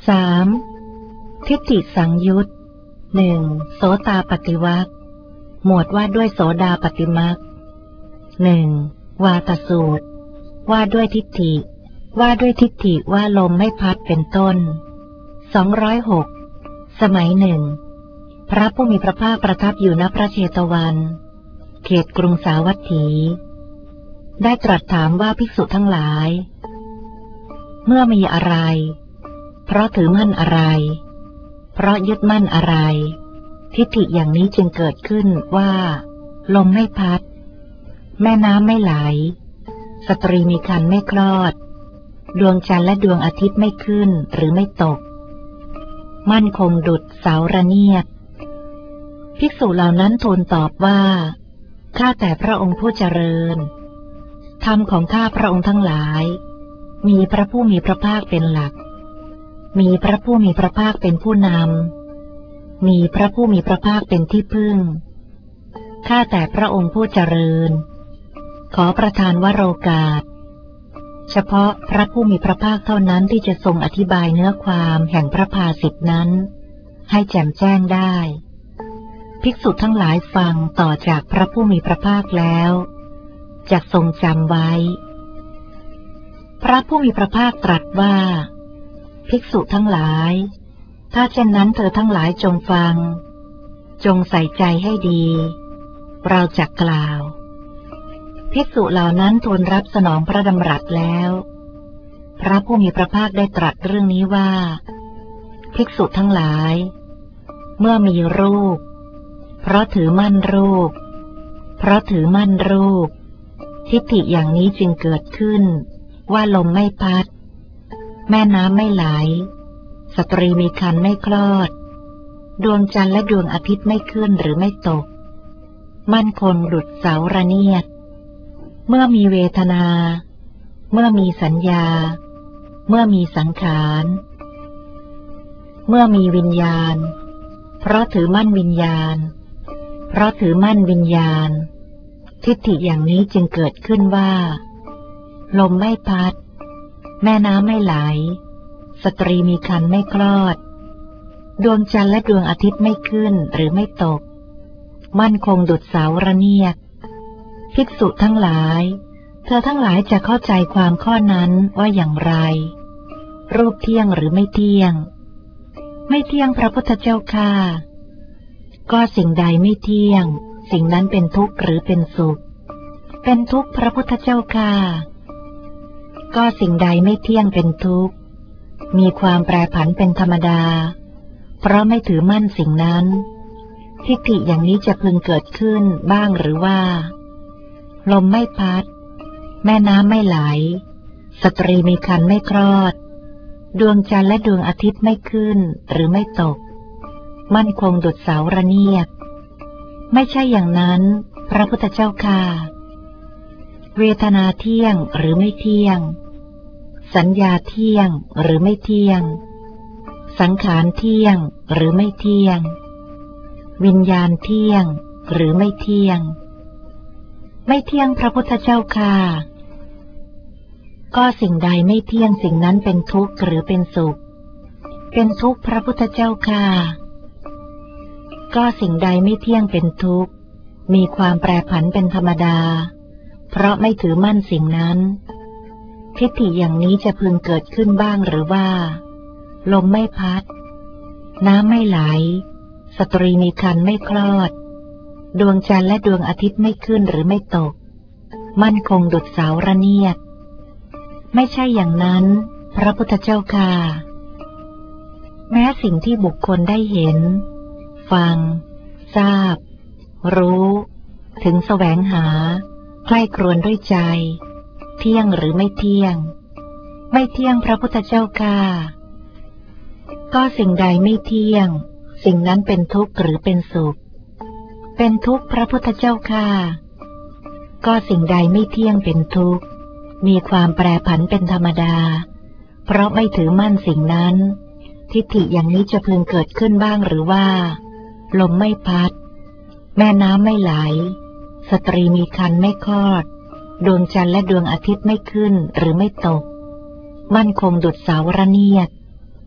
3. ทิฏฐิสังยุต 1. โสตาปัตติวรรคหมวดว่าด้วยโสดาปัตติมรรค 1. วาตสูตรว่าด้วยทิฏฐิว่าลมไม่พัดเป็นต้น 206 สมัยหนึ่งพระผู้มีพระภาคประทับอยู่ณพระเชตวันเขตกรุงสาวัตถีได้ตรัสถามว่าภิกษุทั้งหลายเมื่อมีอะไรเพราะถือมั่นอะไรเพราะยึดมั่นอะไรทิฏฐิอย่างนี้จึงเกิดขึ้นว่าลมไม่พัดแม่น้ำไม่ไหลสตรีมีครรภ์ไม่คลอดดวงจันทร์และดวงอาทิตย์ไม่ขึ้นหรือไม่ตกมั่นคงดุจเสาระเนียดภิกษุเหล่านั้นทูลตอบว่าข้าแต่พระองค์ผู้เจริญธรรมของข้าพระองค์ทั้งหลายมีพระผู้มีพระภาคเป็นหลักมีพระผู้มีพระภาคเป็นผู้นำมีพระผู้มีพระภาคเป็นที่พึ่งข้าแต่พระองค์ผู้เจริญขอประทานวโรกาสเฉพาะพระผู้มีพระภาคเท่านั้นที่จะทรงอธิบายเนื้อความแห่งพระภาสิทธินั้นให้แจ่มแจ้งได้ภิกษุทั้งหลายฟังต่อจากพระผู้มีพระภาคแล้วจะทรงจำไว้พระผู้มีพระภาคตรัสว่าภิกษุทั้งหลายถ้าเช่นนั้นเธอทั้งหลายจงฟังจงใส่ใจให้ดีเราจะกล่าวภิกษุเหล่านั้นทูลรับสนองพระดำรัสแล้วพระผู้มีพระภาคได้ตรัสเรื่องนี้ว่าภิกษุทั้งหลายเมื่อมีรูปเพราะถือมั่นรูปทิฏฐิอย่างนี้จึงเกิดขึ้นว่าลมไม่พัดแม่น้ำไม่ไหลสตรีมีครรภ์ไม่คลอดดวงจันทร์และดวงอาทิตย์ไม่ขึ้นหรือไม่ตกมั่นคงดุจเสาระเนียดเมื่อมีเวทนาเมื่อมีสัญญาเมื่อมีสังขารเมื่อมีวิญญาณเพราะถือมั่นวิญญาณทิฏฐิอย่างนี้จึงเกิดขึ้นว่าลมไม่พัดแม่น้ำไม่ไหลสตรีมีครรภ์ไม่คลอดดวงจันทร์และดวงอาทิตย์ไม่ขึ้นหรือไม่ตกมั่นคงดุจเสาระเนียดภิกษุทั้งหลายเธอทั้งหลายจะเข้าใจความข้อนั้นว่าอย่างไรรูปเที่ยงหรือไม่เที่ยงไม่เที่ยงพระพุทธเจ้าข้าก็สิ่งใดไม่เที่ยงสิ่งนั้นเป็นทุกข์หรือเป็นสุขเป็นทุกข์พระพุทธเจ้าข้าก็สิ่งใดไม่เที่ยงเป็นทุกข์มีความแปรผันเป็นธรรมดาเพราะไม่ถือมั่นสิ่งนั้นทิฏฐิอย่างนี้จะพึงเกิดขึ้นบ้างหรือว่าลมไม่พัดแม่น้ำไม่ไหลสตรีมีครรภ์ไม่คลอดดวงจันทร์และดวงอาทิตย์ไม่ขึ้นหรือไม่ตกมั่นคงดุจเสาระเนียดไม่ใช่อย่างนั้นพระพุทธเจ้าค่ะเวทนาเที่ยงหรือไม่เที่ยงสัญญาเที่ยงหรือไม่เที่ยงสังขารเที่ยงหรือไม่เที่ยงวิญญาณเที่ยงหรือไม่เที่ยงไม่เที่ยงพระพุทธเจ้าค่ะก็สิ่งใดไม่เที่ยงสิ่งนั้นเป็นทุกข์หรือเป็นสุขเป็นทุกข์พระพุทธเจ้าค่ะก็สิ่งใดไม่เที่ยงเป็นทุกข์มีความแปรผันเป็นธรรมดาเพราะไม่ถือมั่นสิ่งนั้นทิฏฐิอย่างนี้จะพึงเกิดขึ้นบ้างหรือว่าลมไม่พัดน้ำไม่ไหลสตรีมีครรภ์ไม่คลอดดวงจันทร์และดวงอาทิตย์ไม่ขึ้นหรือไม่ตกมั่นคงดุจเสาระเนียดไม่ใช่อย่างนั้นพระพุทธเจ้าค่ะแม้สิ่งที่บุคคลได้เห็นฟังทราบรู้ถึงแสวงหาใคร่ครวญด้วยใจเที่ยงหรือไม่เที่ยงไม่เที่ยงพระพุทธเจ้าค่ะก็สิ่งใดไม่เที่ยงสิ่งนั้นเป็นทุกข์หรือเป็นสุขเป็นทุกข์พระพุทธเจ้าค่ะก็สิ่งใดไม่เที่ยงเป็นทุกข์มีความแปรผันเป็นธรรมดาเพราะไม่ถือมั่นสิ่งนั้นทิฏฐิอย่างนี้จะพึงเกิดขึ้นบ้างหรือว่าลมไม่พัดแม่น้ำไม่ไหลสตรีมีครรภ์ไม่คลอดดวงจันทร์และดวงอาทิตย์ไม่ขึ้นหรือไม่ตกมั่นคงดุจเสาระเนียด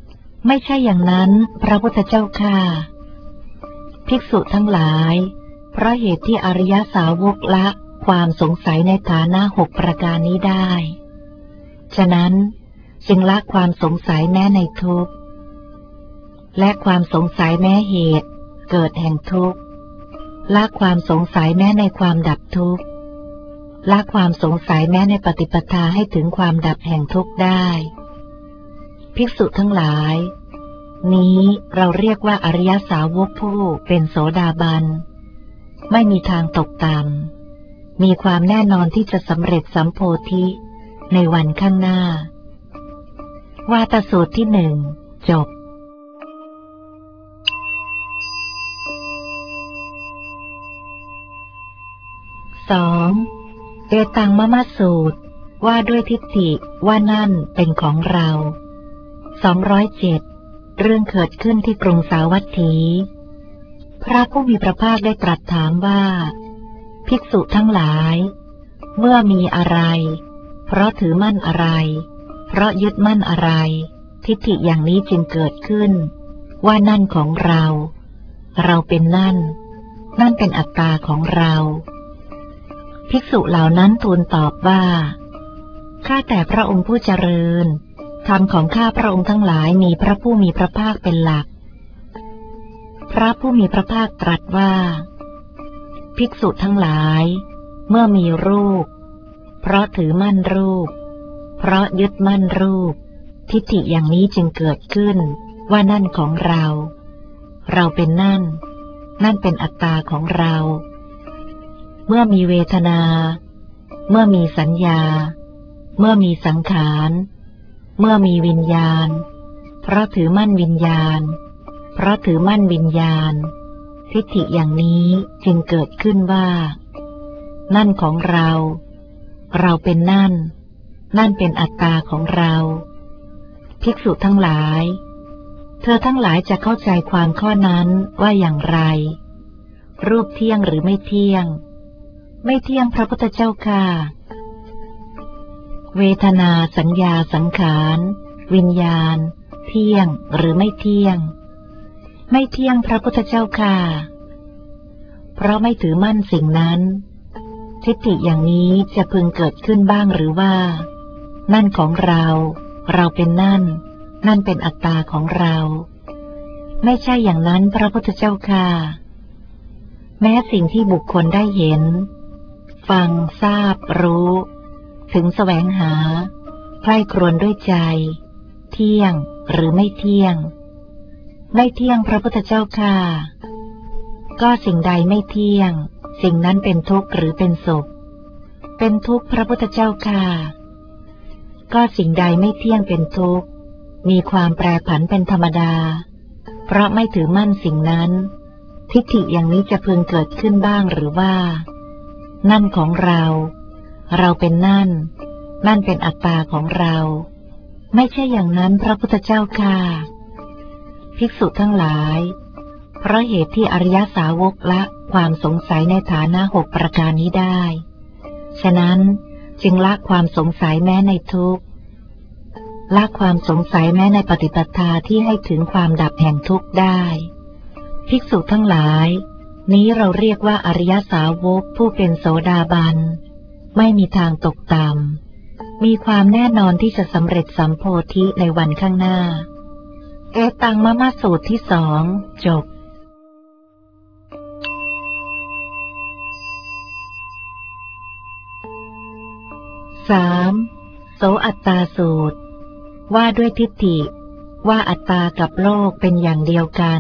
ไม่ใช่อย่างนั้นพระพุทธเจ้าค่ะภิกษุทั้งหลายเพราะเหตุที่อริยสาวกละความสงสัยในฐานะ6ประการนี้ได้ฉะนั้นจึงละความสงสัยแม้ในทุกข์และความสงสัยแม้เหตุเกิดแห่งทุกข์ละความสงสัยแม้ในความดับทุกข์ละความสงสัยแม้ในปฏิปทาให้ถึงความดับแห่งทุกข์ได้ภิกษุทั้งหลายนี้เราเรียกว่าอริยสาวกผู้เป็นโสดาบันไม่มีทางตกต่ำมีความแน่นอนที่จะสำเร็จสัมโพธิในวันข้างหน้าวาทสูตรที่1จบ2. เอตังมะมะสูตรว่าด้วยทิฏฐิว่านั่นเป็นของเรา207เรื่องเกิดขึ้นที่กรุงสาวัตถีพระผู้มีพระภาคได้ตรัสถามว่าภิกษุทั้งหลายเมื่อมีอะไรเพราะถือมั่นอะไรเพราะยึดมั่นอะไรทิฏฐิอย่างนี้จึงเกิดขึ้นว่านั่นของเราเราเป็นนั่นเป็นอัตตาของเราภิกษุเหล่านั้นทูลตอบว่าข้าแต่พระองค์ผู้เจริญธรรมของข้าพระองค์ทั้งหลายมีพระผู้มีพระภาคเป็นหลักพระผู้มีพระภาคตรัสว่าภิกษุทั้งหลายเมื่อมีรูปเพราะถือมั่นรูปเพราะยึดมั่นรูปทิฏฐิอย่างนี้จึงเกิดขึ้นว่านั่นของเราเราเป็นนั่นเป็นอัตตาของเราเมื่อมีเวทนาเมื่อมีสัญญาเมื่อมีสังขารเมื่อมีวิญญาณเพราะถือมั่นวิญญาณเพราะถือมั่นวิญญาณทิฏฐิอย่างนี้จึงเกิดขึ้นว่านั่นของเราเราเป็นนั่นเป็นอัตตาของเราภิกษุทั้งหลายเธอทั้งหลายจะเข้าใจความข้อนั้นว่าอย่างไรรูปเที่ยงหรือไม่เที่ยงไม่เที่ยงพระพุทธเจ้าค่ะเวทนาสัญญาสังขารวิญญาณเที่ยงหรือไม่เที่ยงไม่เที่ยงพระพุทธเจ้าค่ะเพราะไม่ถือมั่นสิ่งนั้นทิฏฐิอย่างนี้จะพึงเกิดขึ้นบ้างหรือว่านั่นของเราเป็นนั่นเป็นอัตตาของเราไม่ใช่อย่างนั้นพระพุทธเจ้าค่ะแม้สิ่งที่บุคคลได้เห็นฟังทราบรู้ถึงแสวงหาใคร่ครวญด้วยใจเที่ยงหรือไม่เที่ยงไม่เที่ยงพระพุทธเจ้าค่ะก็สิ่งใดไม่เที่ยงสิ่งนั้นเป็นทุกข์หรือเป็นสุขเป็นทุกข์พระพุทธเจ้าค่ะก็สิ่งใดไม่เที่ยงเป็นทุกข์มีความแปรผันเป็นธรรมดาเพราะไม่ถือมั่นสิ่งนั้นทิฏฐิอย่างนี้จะพึงเกิดขึ้นบ้างหรือว่านั่นของเราเป็นนั่นเป็นอัตตาของเราไม่ใช่อย่างนั้นพระพุทธเจ้าค่ะภิกษุทั้งหลายเพราะเหตุที่อริยสาวกละความสงสัยในฐานะ6ประการนี้ได้ฉะนั้นจึงละความสงสัยแม้ในทุกข์ละความสงสัยแม้ในปฏิปทาที่ให้ถึงความดับแห่งทุกข์ได้ภิกษุทั้งหลายนี้เราเรียกว่าอริยสาวกผู้เป็นโสดาบันไม่มีทางตกต่ำมีความแน่นอนที่จะสำเร็จสัมโพธิในวันข้างหน้าเอตังมะมะสูตรที่2จบ3. โสอัตตาสูตรว่าด้วยทิฏฐิว่าอัตตากับโลกเป็นอย่างเดียวกัน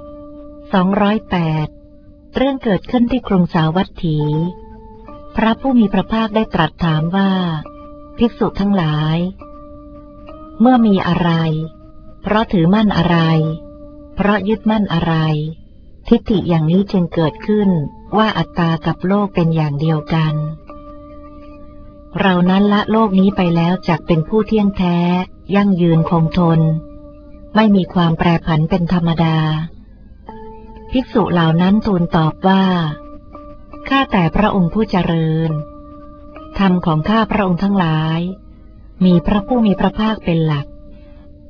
208เรื่องเกิดขึ้นที่กรุงสาวัตถีพระผู้มีพระภาคได้ตรัสถามว่าภิกษุทั้งหลายเมื่อมีอะไรเพราะถือมั่นอะไรเพราะยึดมั่นอะไรทิฏฐิอย่างนี้จึงเกิดขึ้นว่าอัตตากับโลกเป็นอย่างเดียวกันเรานั้นละโลกนี้ไปแล้วจักเป็นผู้เที่ยงแท้ยั่งยืนคงทนไม่มีความแปรผันเป็นธรรมดาภิกษุเหล่านั้นทูลตอบว่าข้าแต่พระองค์ผู้เจริญธรรมของข้าพระองค์ทั้งหลายมีพระผู้มีพระภาคเป็นหลัก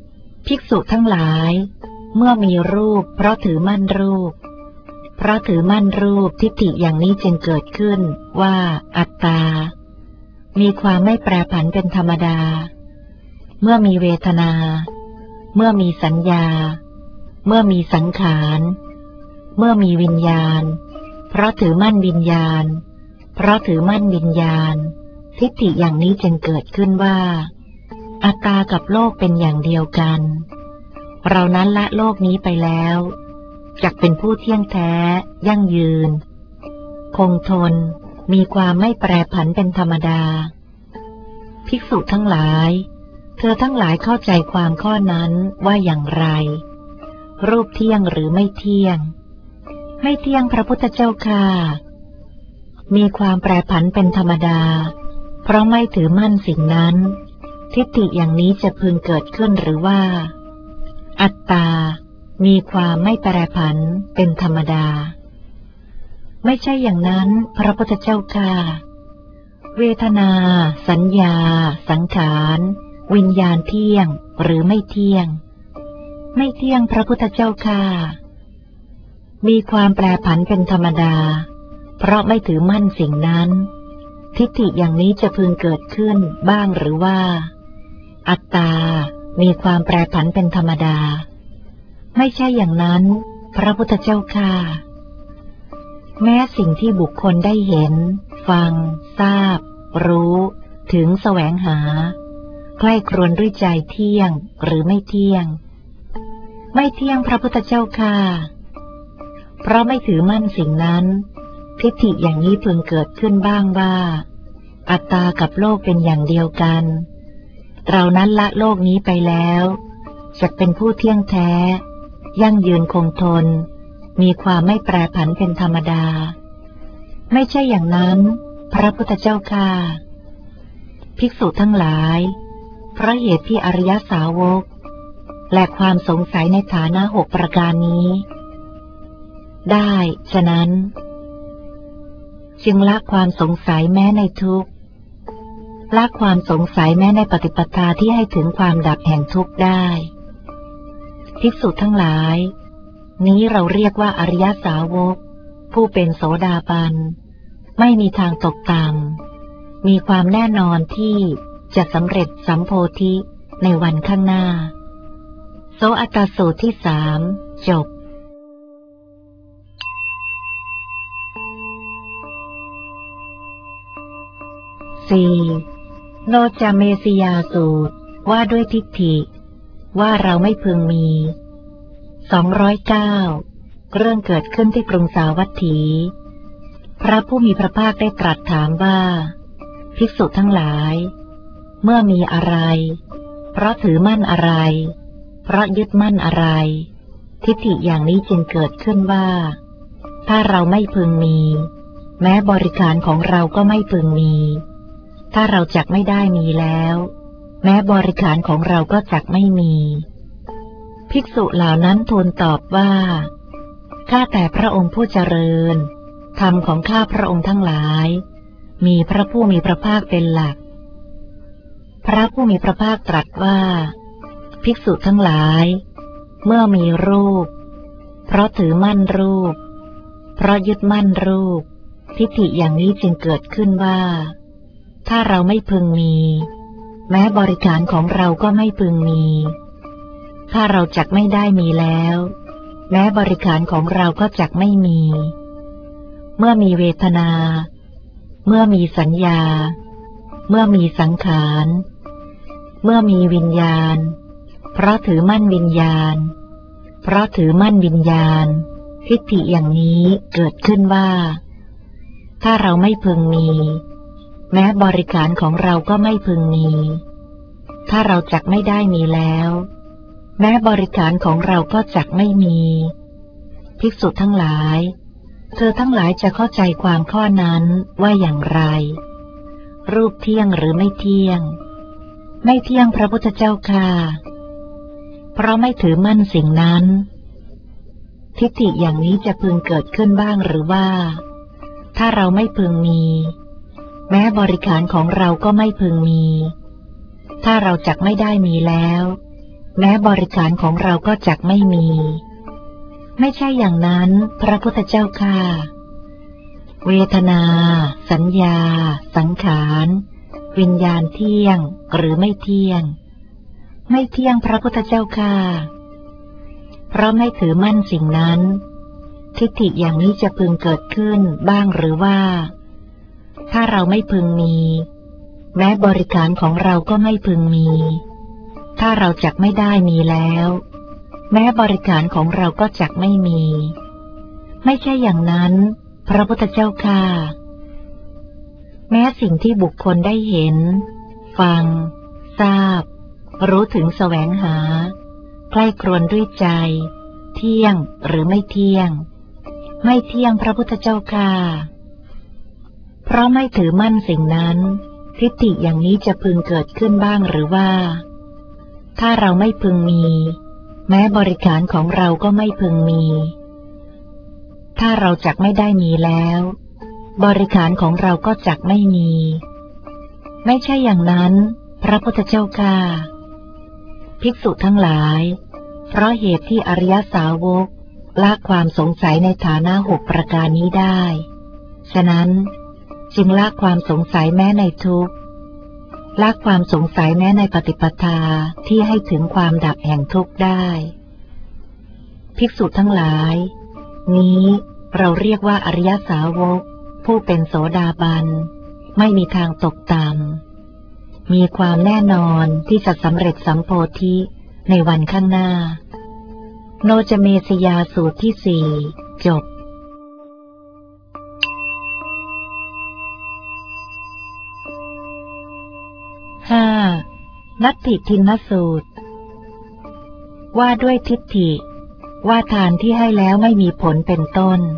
ภิกษุทั้งหลายเมื่อมีรูปเพราะถือมั่นรูปเพราะถือมั่นรูปทิฏฐิอย่างนี้จึงเกิดขึ้นว่าอัตตามีความไม่แปรผันเป็นธรรมดาเมื่อมีเวทนาเมื่อมีสัญญาเมื่อมีสังขารเมื่อมีวิญญาณเพราะถือมั่นวิญญาณเพราะถือมั่นวิญญาณทิฏฐิอย่างนี้จึงเกิดขึ้นว่าอัตตากับโลกเป็นอย่างเดียวกันเรานั้นละโลกนี้ไปแล้วจักเป็นผู้เที่ยงแท้ยั่งยืนคงทนมีความไม่แปรผันเป็นธรรมดาภิกษุทั้งหลายเธอทั้งหลายเข้าใจความข้อนั้นว่าอย่างไรรูปเที่ยงหรือไม่เที่ยงไม่เที่ยงพระพุทธเจ้าค่ะมีความแปรผันเป็นธรรมดาเพราะไม่ถือมั่นสิ่งนั้นทิฏฐิอย่างนี้จะพึงเกิดขึ้นหรือว่าอัตตามีความไม่แปรผันเป็นธรรมดาไม่ใช่อย่างนั้นพระพุทธเจ้าค่ะเวทนาสัญญาสังขารวิญญาณเที่ยงหรือไม่เที่ยงไม่เที่ยงพระพุทธเจ้าค่ะมีความแปรผันเป็นธรรมดาเพราะไม่ถือมั่นสิ่งนั้นทิฏฐิอย่างนี้จะพึงเกิดขึ้นบ้างหรือว่าอัตตามีความแปรผันเป็นธรรมดาไม่ใช่อย่างนั้นพระพุทธเจ้าค่ะแม้สิ่งที่บุคคลได้เห็นฟังทราบรู้ถึงแสวงหาใคร่ครวญด้วยใจเที่ยงหรือไม่เที่ยงไม่เที่ยงพระพุทธเจ้าค่ะเพราะไม่ถือมั่นสิ่งนั้นทิฏฐิอย่างนี้พึงเกิดขึ้นบ้างว่าอัตตากับโลกเป็นอย่างเดียวกันเรานั้นละโลกนี้ไปแล้วจักเป็นผู้เที่ยงแท้ยั่งยืนคงทนมีความไม่แปรผันเป็นธรรมดาไม่ใช่อย่างนั้นพระพุทธเจ้าค่ะภิกษุทั้งหลายเพราะเหตุที่อริยสาวกและความสงสัยในฐานะ6ประการนี้ได้ฉะนั้นจึงละความสงสัยแม้ในทุกข์ละความสงสัยแม้ในปฏิปทาที่ให้ถึงความดับแห่งทุกข์ได้ภิกษุทั้งหลายนี้เราเรียกว่าอริยสาวกผู้เป็นโสดาบันไม่มีทางตกต่ำมีความแน่นอนที่จะสำเร็จสัมโพธิในวันข้างหน้าโสอัตตสูตรที่3จบ4. โนจาเมสิยาสูตรว่าด้วยทิฏฐิว่าเราไม่พึงมี209เรื่องเกิดขึ้นที่กรุงสาวัตถีพระผู้มีพระภาคได้ตรัสถามว่าภิกษุทั้งหลายเมื่อมีอะไรเพราะถือมั่นอะไรเพราะยึดมั่นอะไรทิฏฐิอย่างนี้จึงเกิดขึ้นว่าถ้าเราไม่พึงมีแม้บริการของเราก็ไม่พึงมีถ้าเราจักไม่ได้มีแล้วแม้บริการของเราก็จักไม่มีภิกษุเหล่านั้นทูลตอบว่าข้าแต่พระองค์ผู้เจริญธรรมของข้าพระองค์ทั้งหลายมีพระผู้มีพระภาคเป็นหลักพระผู้มีพระภาคตรัสว่าภิกษุทั้งหลายเมื่อมีรูปเพราะถือมั่นรูปเพราะยึดมั่นรูปทิฏฐิอย่างนี้จึงเกิดขึ้นว่าถ้าเราไม่พึงมีแม้บริการของเราก็ไม่พึงมีถ้าเราจักไม่ได้มีแล้วแม้บริการของเราก็จักไม่มีเมื่อมีเวทนาเมื่อมีสัญญาเมื่อมีสังขารเมื่อมีวิญญาณเพราะถือมั่นวิญญาณเพราะถือมั่นวิญญาณทิฏฐิอย่างนี้เกิดขึ้นว่าถ้าเราไม่พึงมีแม้บริการของเราก็ไม่พึงมีถ้าเราจักไม่ได้มีแล้วแม้บริการของเราก็จักไม่มีภิกษุทั้งหลายเธอทั้งหลายจะเข้าใจความข้อนั้นว่าอย่างไรรูปเที่ยงหรือไม่เที่ยงไม่เที่ยงพระพุทธเจ้าค่ะเพราะไม่ถือมั่นสิ่งนั้นทิฏฐิอย่างนี้จะพึงเกิดขึ้นบ้างหรือว่าถ้าเราไม่พึงมีแม้บริการของเราก็ไม่พึงมีถ้าเราจักไม่ได้มีแล้วแม้บริการของเราก็จักไม่มี ไม่ใช่อย่างนั้นพระพุทธเจ้าข้าเวทนาสัญญาสังขารวิญญาณเที่ยงหรือไม่เที่ยงไม่เที่ยงพระพุทธเจ้าข้าเพราะไม่ถือมั่นสิ่งนั้นทิฏฐิอย่างนี้จะพึงเกิดขึ้นบ้างหรือว่าถ้าเราไม่พึงมีแม้บริการของเราก็ไม่พึงมีถ้าเราจักไม่ได้มีแล้วแม้บริการของเราก็จักไม่มีไม่ใช่อย่างนั้นพระพุทธเจ้าข้าแม้สิ่งที่บุคคลได้เห็นฟังทราบรู้ถึงแสวงหาใกล้ครวญด้วยใจเที่ยงหรือไม่เที่ยงไม่เที่ยงพระพุทธเจ้าข้าเพราะไม่ถือมั่นสิ่งนั้นทิฏฐิอย่างนี้จะพึงเกิดขึ้นบ้างหรือว่าถ้าเราไม่พึงมีแม้บริการของเราก็ไม่พึงมีถ้าเราจักไม่ได้มีแล้วบริการของเราก็จักไม่มีไม่ใช่อย่างนั้นพระพุทธเจ้าข้าภิกษุทั้งหลายเพราะเหตุที่อริยสาวกละความสงสัยในฐานะ6ประการนี้ได้ฉะนั้นจึงละความสงสัยแม้ในทุกข์ละความสงสัยแม้ในปฏิปทาที่ให้ถึงความดับแห่งทุกข์ได้ภิกษุทั้งหลายนี้เราเรียกว่าอริยสาวกผู้เป็นโสดาบันไม่มีทางตกต่ำมีความแน่นอนที่จะสำเร็จสัมโพธิในวันข้างหน้าโนจเมสยาสูตรที่4จบ5. นัตถิทินสูตรว่าด้วยทิฏฐิว่าทานที่ให้แล้วไม่มีผลเป็นต้น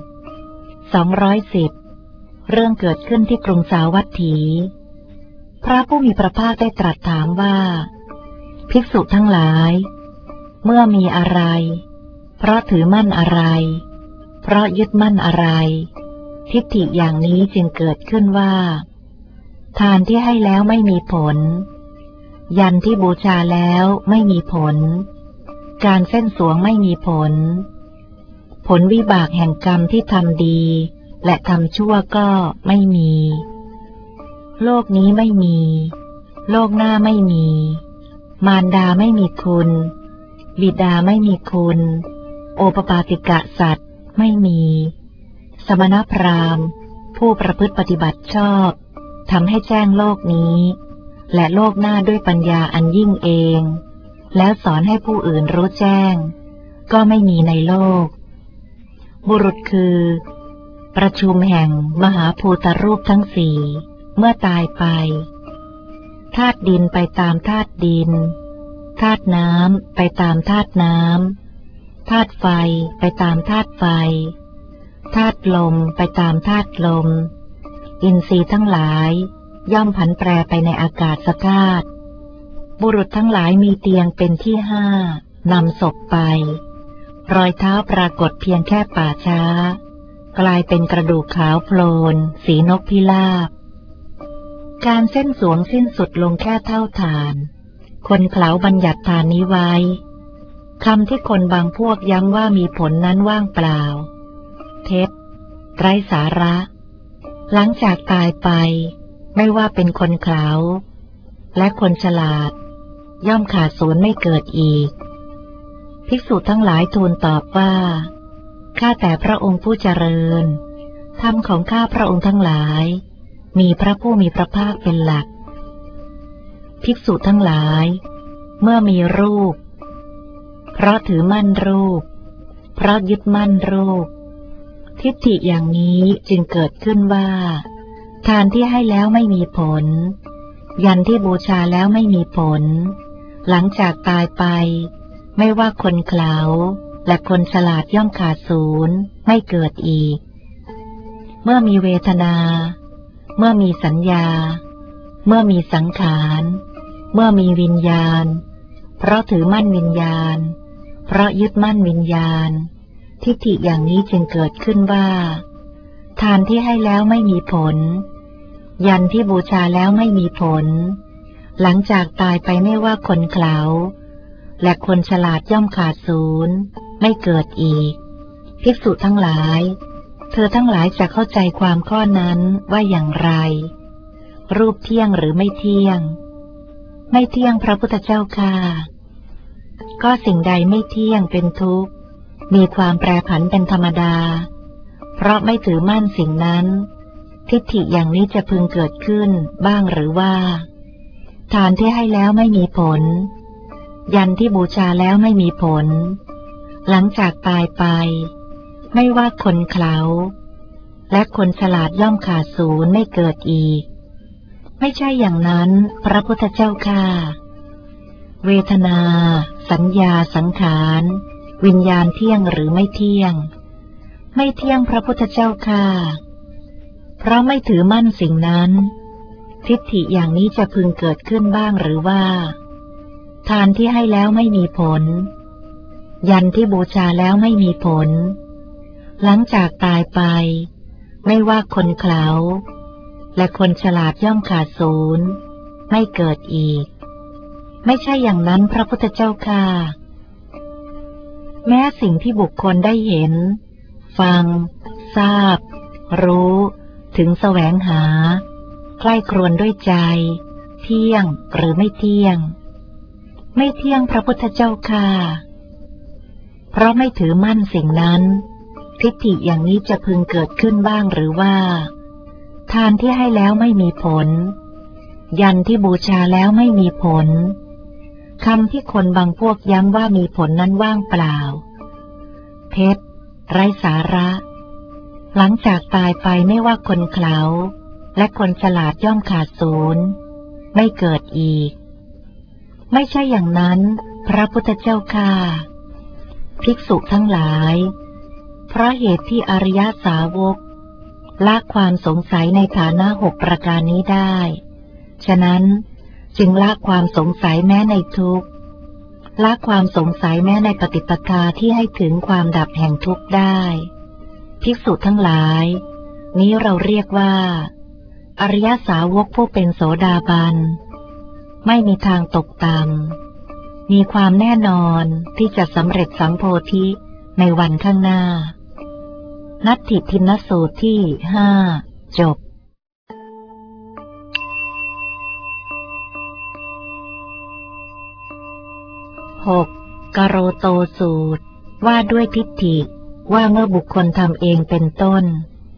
210เรื่องเกิดขึ้นที่กรุงสาวัตถีพระผู้มีพระภาคได้ตรัสถามว่าภิกษุทั้งหลายเมื่อมีอะไรเพราะถือมั่นอะไรเพราะยึดมั่นอะไรทิฏฐิอย่างนี้จึงเกิดขึ้นว่าทานที่ให้แล้วไม่มีผลยันที่บูชาแล้วไม่มีผลการเส้นสวงไม่มีผลผลวิบากแห่งกรรมที่ทำดีและทำชั่วก็ไม่มีโลกนี้ไม่มีโลกหน้าไม่มีมารดาไม่มีคุณบิดาไม่มีคุณโอปปาติกะสัตว์ไม่มีสมณพราหมณ์ผู้ประพฤติปฏิบัติชอบทำให้แจ้งโลกนี้และโลกหน้าด้วยปัญญาอันยิ่งเองแล้วสอนให้ผู้อื่นรู้แจ้งก็ไม่มีในโลกบุรุษคือประชุมแห่งมหาภูตรูปทั้งสี่เมื่อตายไปธาตุดินไปตามธาตุดินธาตุน้ำไปตามธาตุน้ำธาตุไฟไปตามธาตุไฟธาตุลมไปตามธาตุลมอินทรีย์ทั้งหลายย่อมผันแปรไปในอากาศธาตุบุรุษทั้งหลายมีเตียงเป็นที่5นำศพไปรอยเท้าปรากฏเพียงแค่ป่าช้ากลายเป็นกระดูกขาวโพลนสีนกพิราบการเส้นสวงสิ้นสุดลงแค่เท่าฐานคนเขลาบัญญัติฐานนี้ไว้คำที่คนบางพวกย้ำว่ามีผลนั้นว่างเปล่าเท็จไร้สาระหลังจากตายไปไม่ว่าเป็นคนเขลาและคนฉลาดย่อมขาดศูนย์ไม่เกิดอีกภิกษุทั้งหลายทูลตอบว่าข้าแต่พระองค์ผู้เจริญธรรมของข้าพระองค์ทั้งหลายมีพระผู้มีพระภาคเป็นหลักภิกษุทั้งหลายเมื่อมีรูปเพราะถือมั่นรูปเพราะยึดมั่นรูปทิฏฐิอย่างนี้จึงเกิดขึ้นว่าทานที่ให้แล้วไม่มีผลยันที่บูชาแล้วไม่มีผลหลังจากตายไปไม่ว่าคนเขลาและคนฉลาดย่อมขาดศูนย์ไม่เกิดอีกเมื่อมีเวทนาเมื่อมีสัญญาเมื่อมีสังขารเมื่อมีวิญญาณเพราะถือมั่นวิญญาณเพราะยึดมั่นวิญญาณทิฏฐิอย่างนี้จึงเกิดขึ้นว่าทานที่ให้แล้วไม่มีผลยันที่บูชาแล้วไม่มีผลหลังจากตายไปไม่ว่าคนเขลาและคนฉลาดย่อมขาดศูนย์ไม่เกิดอีกภิกษุทั้งหลายเธอทั้งหลายจะเข้าใจความข้อนั้นว่าอย่างไรรูปเที่ยงหรือไม่เที่ยงไม่เที่ยงพระพุทธเจ้าค่ะก็สิ่งใดไม่เที่ยงเป็นทุกข์มีความแปรผันเป็นธรรมดาเพราะไม่ถือมั่นสิ่งนั้นทิฏฐิอย่างนี้จะพึงเกิดขึ้นบ้างหรือว่าทานที่ให้แล้วไม่มีผลยันที่บูชาแล้วไม่มีผลหลังจากตายไปไม่ว่าคนเขลาและคนฉลาดย่อมขาดศูนย์ไม่เกิดอีกไม่ใช่อย่างนั้นพระพุทธเจ้าค่ะเวทนาสัญญาสังขารวิญญาณเที่ยงหรือไม่เที่ยงไม่เที่ยงพระพุทธเจ้าค่ะเพราะไม่ถือมั่นสิ่งนั้นทิฏฐิอย่างนี้จะพึงเกิดขึ้นบ้างหรือว่าทานที่ให้แล้วไม่มีผลยันที่บูชาแล้วไม่มีผลหลังจากตายไปไม่ว่าคนเขลาและคนฉลาดย่อมขาดศูนย์ไม่เกิดอีกไม่ใช่อย่างนั้นพระพุทธเจ้าค่ะแม้สิ่งที่บุคคลได้เห็นฟังทราบรู้ถึงแสวงหาใคร่ครวญด้วยใจเที่ยงหรือไม่เที่ยงไม่เที่ยงพระพุทธเจ้าค่ะเพราะไม่ถือมั่นสิ่งนั้นทิฏฐิอย่างนี้จะพึงเกิดขึ้นบ้างหรือว่าทานที่ให้แล้วไม่มีผลยันที่บูชาแล้วไม่มีผลคำที่คนบางพวกย้ำว่ามีผลนั้นว่างเปล่าเท็จไร้สาระหลังจากตายไปไม่ว่าคนเขลาและคนฉลาดย่อมขาดศูนย์ไม่เกิดอีกไม่ใช่อย่างนั้นพระพุทธเจ้าค่ะภิกษุทั้งหลายเพราะเหตุที่อริยสาวกละความสงสัยในฐานะ6ประการนี้ได้ฉะนั้นจึงละความสงสัยแม้ในทุกข์ละความสงสัยแม้ในปฏิปทาที่ให้ถึงความดับแห่งทุกข์ได้ภิกษุทั้งหลายนี้เราเรียกว่าอริยสาวกผู้เป็นโสดาบันไม่มีทางตกต่ำมีความแน่นอนที่จะสำเร็จสัมโพธิในวันข้างหน้านัตถิทินนสูตรที่5จบ6. กโรโตสูตรว่าด้วยทิฏฐิว่าเมื่อบุคคลทำเองเป็นต้น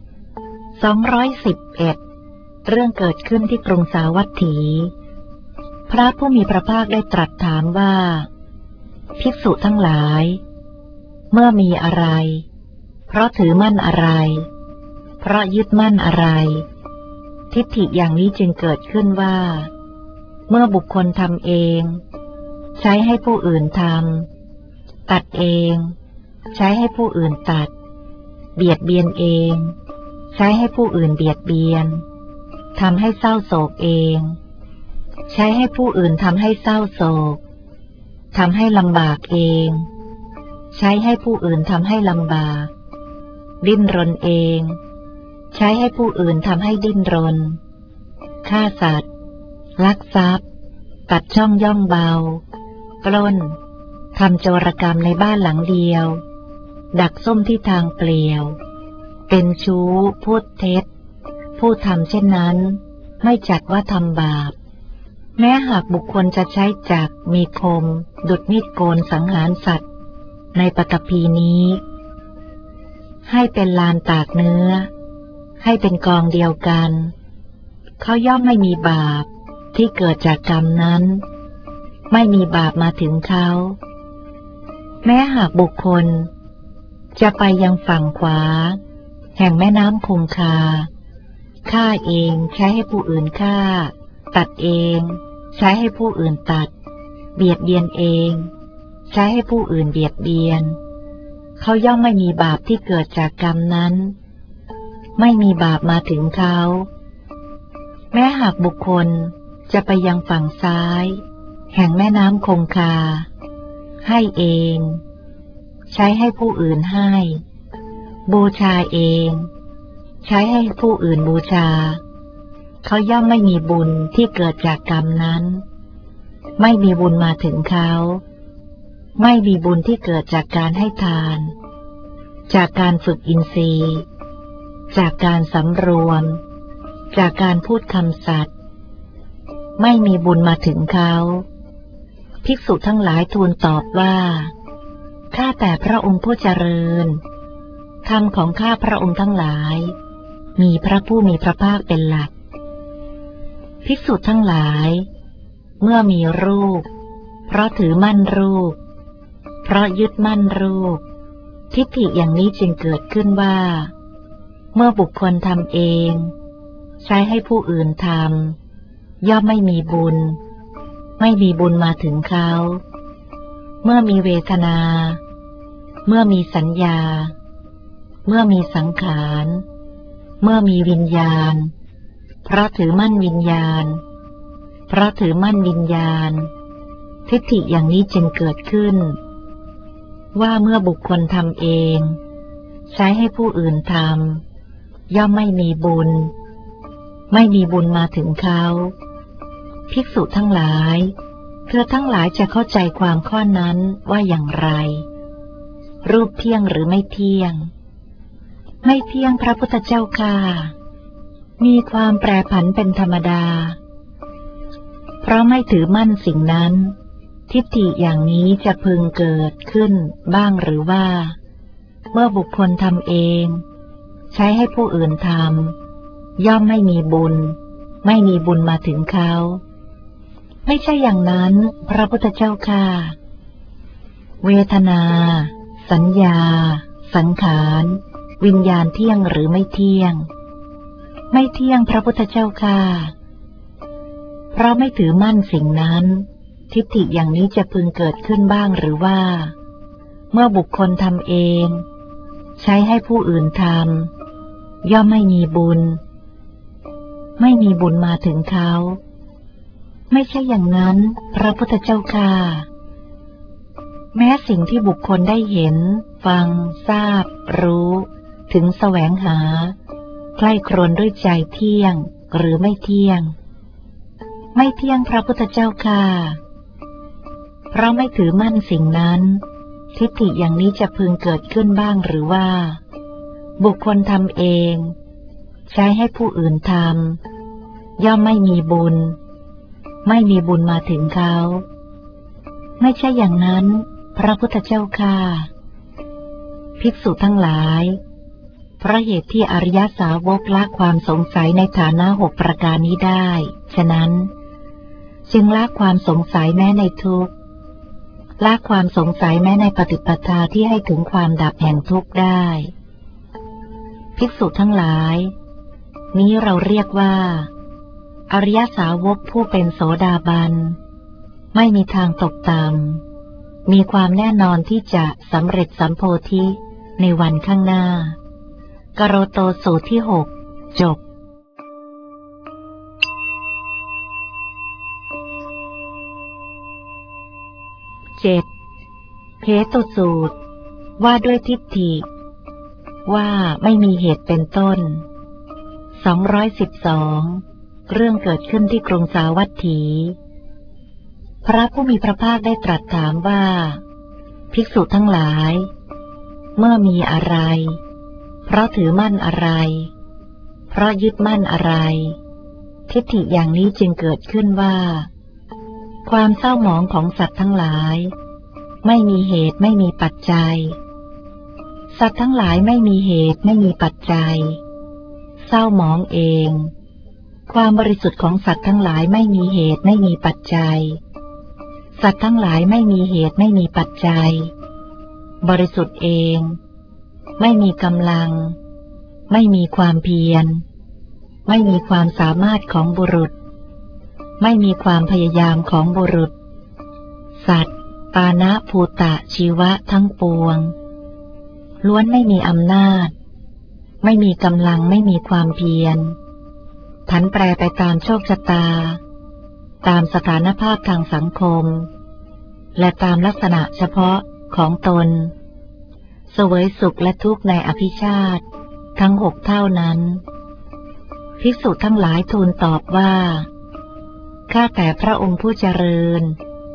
211เรื่องเกิดขึ้นที่กรุงสาวัตถีพระผู้มีพระภาคได้ตรัสถามว่าภิกษุทั้งหลายเมื่อมีอะไรเพราะถือมั่นอะไรเพราะยึดมั่นอะไรทิฏฐิอย่างนี้จึงเกิดขึ้นว่าเมื่อบุคคลทำเองใช้ให้ผู้อื่นทำตัดเองใช้ให้ผู้อื่นตัดเบียดเบียนเองใช้ให้ผู้อื่นเบียดเบียนทำให้เศร้าโศกเองใช้ให้ผู้อื่นทำให้เศร้าโศกทำให้ลำบากเองใช้ให้ผู้อื่นทำให้ลำบากดิ้นรนเองใช้ให้ผู้อื่นทำให้ดิ้นรนฆ่าสัตว์ลักทรัพย์ตัดช่องย่องเบาปล้นทำโจรกรรมในบ้านหลังเดียวดักส้มที่ทางเปลี่ยวเป็นชู้พูดเท็จผู้ทำเช่นนั้นไม่จัดว่าทำบาปแม้หากบุคคลจะใช้จักรมีคมดุจมีดโกนสังหารสัตว์ในปฐพีนี้ให้เป็นลานตากเนื้อให้เป็นกองเดียวกันเขาย่อมไม่มีบาปที่เกิดจากกรรมนั้นไม่มีบาปมาถึงเขาแม้หากบุคคลจะไปยังฝั่งขวาแห่งแม่น้ำคงคาฆ่าเองใช้ให้ผู้อื่นฆ่าตัดเองใช้ให้ผู้อื่นตัดเบียดเบียนเองใช้ให้ผู้อื่นเบียดเบียนเขาย่อมไม่มีบาปที่เกิดจากกรรมนั้นไม่มีบาปมาถึงเขาแม้หากบุคคลจะไปยังฝั่งซ้ายแห่งแม่น้ำคงคาให้เองใช้ให้ผู้อื่นให้บูชาเองใช้ให้ผู้อื่นบูชาเขาย่อมไม่มีบุญที่เกิดจากกรรมนั้นไม่มีบุญมาถึงเขาไม่มีบุญที่เกิดจากการให้ทานจากการฝึกอินทรีย์จากการสำรวมจากการพูดคำสัตย์ไม่มีบุญมาถึงเขาภิกษุทั้งหลายทูลตอบว่าข้าแต่พระองค์ผู้เจริญธรรมของข้าพระองค์ทั้งหลายมีพระผู้มีพระภาคเป็นหลักภิกษุทั้งหลายเมื่อมีรูปเพราะถือมั่นรูปเพราะยึดมั่นรูปทิฏฐิอย่างนี้จึงเกิดขึ้นว่าเมื่อบุคคลทำเองใช้ให้ผู้อื่นทำย่อมไม่มีบุญไม่มีบุญมาถึงเขาเมื่อมีเวทนาเมื่อมีสัญญาเมื่อมีสังขารเมื่อมีวิญญาณเพราะถือมั่นวิญญาณเพราะถือมั่นวิญญาณทิฏฐิอย่างนี้จึงเกิดขึ้นว่าเมื่อบุคคลทำเองใช้ให้ผู้อื่นทำย่อมไม่มีบุญไม่มีบุญมาถึงเขาภิกษุทั้งหลายเธอทั้งหลายจะเข้าใจความข้อนั้นว่าอย่างไรรูปเที่ยงหรือไม่เที่ยงไม่เที่ยงพระพุทธเจ้าค่ะมีความแปรผันเป็นธรรมดาเพราะไม่ถือมั่นสิ่งนั้นทิฏฐิอย่างนี้จะพึงเกิดขึ้นบ้างหรือว่าเมื่อบุคคลทำเองใช้ให้ผู้อื่นทำย่อมไม่มีบุญไม่มีบุญมาถึงเขาไม่ใช่อย่างนั้นพระพุทธเจ้าค่ะเวทนาสัญญาสังขารวิญญาณเที่ยงหรือไม่เที่ยงไม่เที่ยงพระพุทธเจ้าค่ะเพราะไม่ถือมั่นสิ่งนั้นทิฏฐิอย่างนี้จะพึงเกิดขึ้นบ้างหรือว่าเมื่อบุคคลทำเองใช้ให้ผู้อื่นทำย่อมไม่มีบุญไม่มีบุญมาถึงเขาไม่ใช่อย่างนั้นพระพุทธเจ้าค่ะแม้สิ่งที่บุคคลได้เห็นฟังทราบรู้ถึงแสวงหาใคร่ครวญด้วยใจเที่ยงหรือไม่เที่ยงไม่เที่ยงพระพุทธเจ้าค่ะเพราะไม่ถือมั่นสิ่งนั้นทิฏฐิอย่างนี้จะพึงเกิดขึ้นบ้างหรือว่าบุคคลทำเองใช้ให้ผู้อื่นทำย่อมไม่มีบุญไม่มีบุญมาถึงเขาไม่ใช่อย่างนั้นพระพุทธเจ้าค่ะภิกษุทั้งหลายเพราะเหตุที่อริยสาวกละความสงสัยในฐานะ6ประการนี้ได้ฉะนั้นจึงละความสงสัยแม้ในทุกข์ละความสงสัยแม้ในปฏิปทาที่ให้ถึงความดับแห่งทุกข์ได้ภิกษุทั้งหลายนี้เราเรียกว่าอริยสาวกผู้เป็นโสดาบันไม่มีทางตกต่ำมีความแน่นอนที่จะสำเร็จสัมโพธิในวันข้างหน้ากโรโตสูตรที่6จบ7. เหตุสูตรว่าด้วยทิฏฐิว่าไม่มีเหตุเป็นต้น212เรื่องเกิดขึ้นที่กรุงสาวัตถีพระผู้มีพระภาคได้ตรัสถามว่าภิกษุทั้งหลายเมื่อมีอะไรเพราะถือมั่นอะไรเพราะยึดมั่นอะไรทิฏฐิอย่างนี้จึงเกิดขึ้นว่าความเศร้าหมองของสัตว์ทั้งหลายไม่มีเหตุไม่มีปัจจัยสัตว์ทั้งหลายไม่มีเหตุไม่มีปัจจัยเศร้าหมองเองความบริสุทธิ์ของสัตว์ทั้งหลายไม่มีเหตุไม่มีปัจจัยสัตว์ทั้งหลายไม่มีเหตุไม่มีปัจจัยบริสุทธิ์เองไม่มีกำลังไม่มีความเพียรไม่มีความสามารถของบุรุษไม่มีความพยายามของบุรุษสัตว์ปานะภูตะชีวะทั้งปวงล้วนไม่มีอำนาจไม่มีกำลังไม่มีความเพียรผันแปรไปตามโชคชะตาตามสถานภาพทางสังคมและตามลักษณะเฉพาะของตนเสวยสุขและทุกข์ในอภิชาติทั้ง6เท่านั้นภิกษุทั้งหลายทูลตอบว่าข้าแต่พระองค์ผู้เจริญ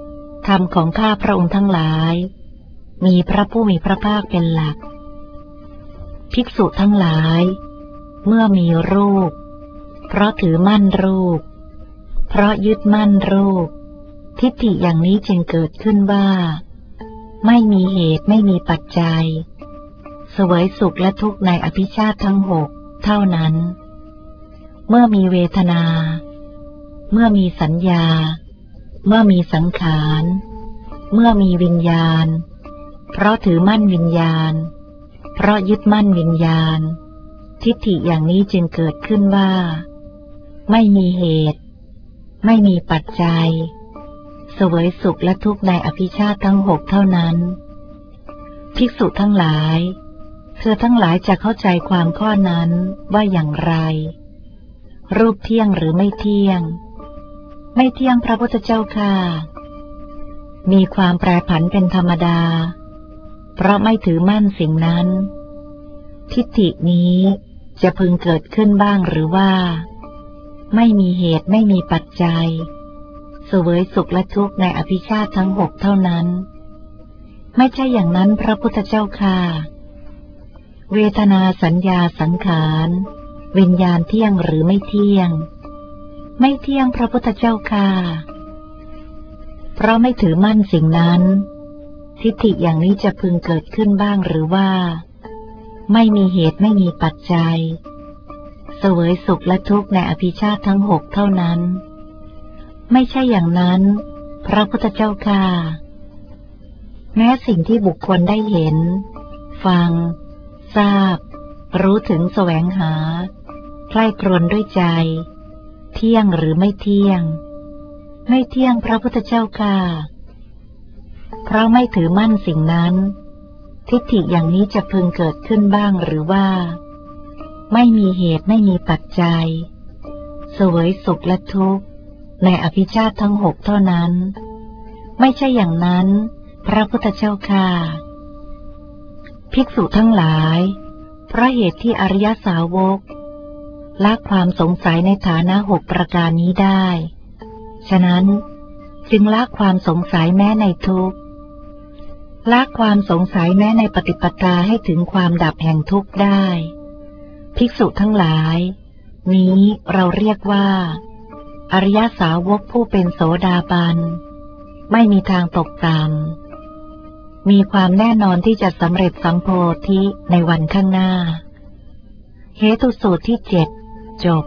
ธรรมของข้าพระองค์ทั้งหลายมีพระผู้มีพระภาคเป็นหลักภิกษุทั้งหลายเมื่อมีรูปเพราะถือมั่นรูปเพราะยึดมั่นรูปทิฏฐิอย่างนี้จึงเกิดขึ้นว่าไม่มีเหตุไม่มีปัจจัยเสวยสุขและทุกข์ในอภิชาติทั้งหกเท่านั้นเมื่อมีเวทนาเมื่อมีสัญญาเมื่อมีสังขารเมื่อมีวิญญาณเพราะถือมั่นวิญญาณเพราะยึดมั่นวิญญาณทิฏฐิอย่างนี้จึงเกิดขึ้นว่าไม่มีเหตุไม่มีปัจจัยเสวยสุขและทุกข์ในอภิชาติทั้งหกเท่านั้นภิกษุทั้งหลายเธอทั้งหลายจะเข้าใจความข้อนั้นว่าอย่างไรรูปเที่ยงหรือไม่เที่ยงไม่เที่ยงพระพุทธเจ้าค่ะมีความแปรผันเป็นธรรมดาเพราะไม่ถือมั่นสิ่งนั้นทิฏฐินี้จะพึงเกิดขึ้นบ้างหรือว่าไม่มีเหตุไม่มีปัจจัยเสวยสุขและทุกข์ในอภิชาติทั้งหกเท่านั้นไม่ใช่อย่างนั้นพระพุทธเจ้าค่ะเวทนาสัญญาสังขารวิญญาณเที่ยงหรือไม่เที่ยงไม่เที่ยงพระพุทธเจ้าค่ะเพราะไม่ถือมั่นสิ่งนั้นทิฏฐิอย่างนี้จะพึงเกิดขึ้นบ้างหรือว่าไม่มีเหตุไม่มีปัจจัยเสวยสุขและทุกข์ในอภิชาติทั้งหกเท่านั้นไม่ใช่อย่างนั้นพระพุทธเจ้าค่ะแม้สิ่งที่บุคคลได้เห็นฟังทราบรู้ถึงแสวงหาใคร่ครวญด้วยใจเที่ยงหรือไม่เที่ยงไม่เที่ยงพระพุทธเจ้าค่ะเพราะไม่ถือมั่นสิ่งนั้นทิฏฐิอย่างนี้จะพึงเกิดขึ้นบ้างหรือว่าไม่มีเหตุไม่มีปัจจัยเสวยสุขและทุกข์ในอภิชาติทั้งหกเท่านั้นไม่ใช่อย่างนั้นพระพุทธเจ้าค่ะภิกษุทั้งหลายเพราะเหตุที่อริยสาวกละความสงสัยในฐานะหกประการนี้ได้ฉะนั้นจึงละความสงสัยแม้ในทุกข์ละความสงสัยแม้ในปฏิปทาให้ถึงความดับแห่งทุกข์ได้ภิกษุทั้งหลายนี้เราเรียกว่าอริยสาวกผู้เป็นโสดาบันไม่มีทางตกต่ำมีความแน่นอนที่จะสำเร็จสัมโพธิในวันข้างหน้าเหตุสูตรที่7จบ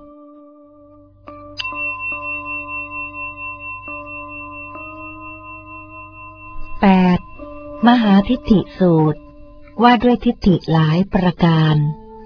8มหาทิฏฐิสูตรว่าด้วยทิฏฐิหลายประการ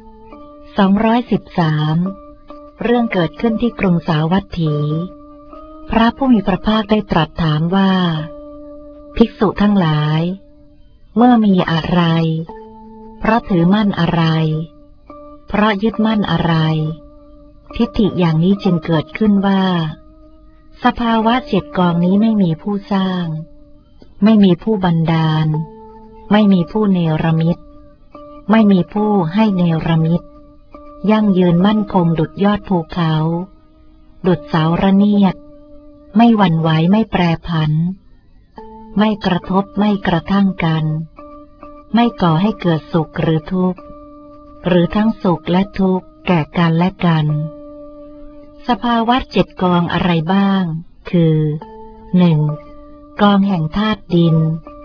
213เรื่องเกิดขึ้นที่กรุงสาวัตถีพระผู้มีพระภาคได้ตรัสถามว่าภิกษุทั้งหลายเมื่อมีอะไรเพราะถือมั่นอะไรเพราะยึดมั่นอะไรทิฏฐิอย่างนี้จึงเกิดขึ้นว่าสภาวะเจ็ดกองนี้ไม่มีผู้สร้างไม่มีผู้บันดาลไม่มีผู้เนรมิตไม่มีผู้ให้เนรมิตยั่งยืนมั่นคงดุจยอดภูเขาดุจเสาระเนียดไม่หวั่นไหวไม่แปรผันไม่กระทบไม่กระทั่งกันไม่ก่อให้เกิดสุขหรือทุกข์หรือทั้งสุขและทุกข์แก่กันและกันสภาวะเจ็ดกองอะไรบ้างคือ 1. กองแห่งธาตุดิน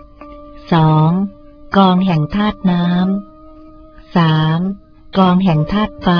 2. กองแห่งธาตุน้ำ 3. กองแห่งธาตุไฟ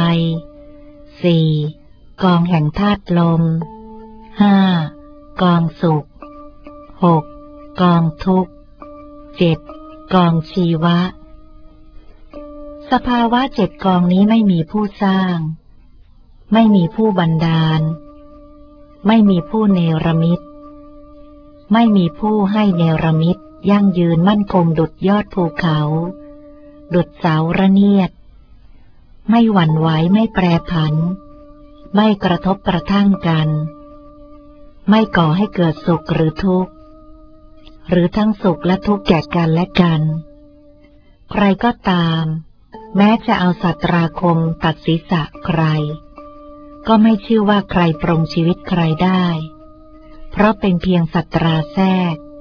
4. กองแห่งธาตุลม 5. กองสุข 6. กองทุกข์ 7. กองชีวะสภาวะเจ็ดกองนี้ไม่มีผู้สร้างไม่มีผู้บันดาลไม่มีผู้เนรมิตไม่มีผู้ให้เนรมิตยั่งยืนมั่นคงดุจยอดภูเขาดุจเสาระเนียดไม่หวั่นไหวไม่แปรผันไม่กระทบกระทั่งกันไม่ก่อให้เกิดสุขหรือทุกข์หรือทั้งสุขและทุกข์แก่กันและกันใครก็ตามแม้จะเอาสัตราคมตัดศีรษะใครก็ไม่ชื่อว่าใครปรงชีวิตใครได้เพราะเป็นเพียงสัตราแทรก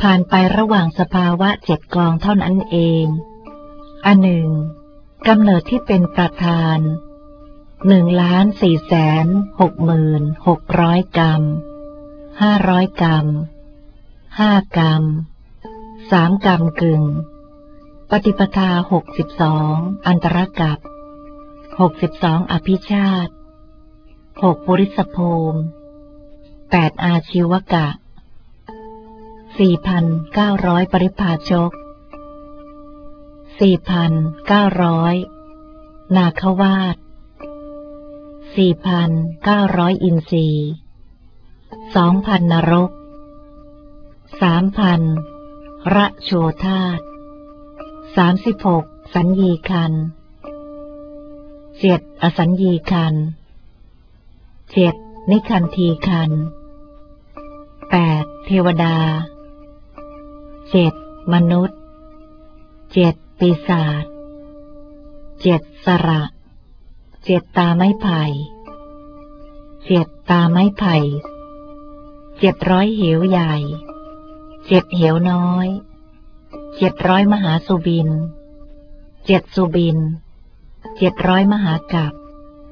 ผ่านไประหว่างสภาวะ7 กองเท่านั้นเองอันหนึ่งกำเนิดที่เป็นประธาน1,460,600 กรัม500 กรัม5 กรัม3 กรัมกึ่งปฏิปทา62อันตรกัป62อภิชาติ6ปุริสภูมิ8อาชีวกะ4,900 ปริภาชก4,900 นาควาส4,900 อินทรีย์2,000 นรก3,000 ระโชธาตุ36 สัญญีคันธ์7อสัญญีคันธ์7นิคันธีคันธ์8เทวดา7มนุษย์7ปีศาจ7สระ7ตาไม้ไผ่7ตาไม้ไผ่700เหวใหญ่7เหวน้อย700มหาสุบิน7สุบิน700มหากัป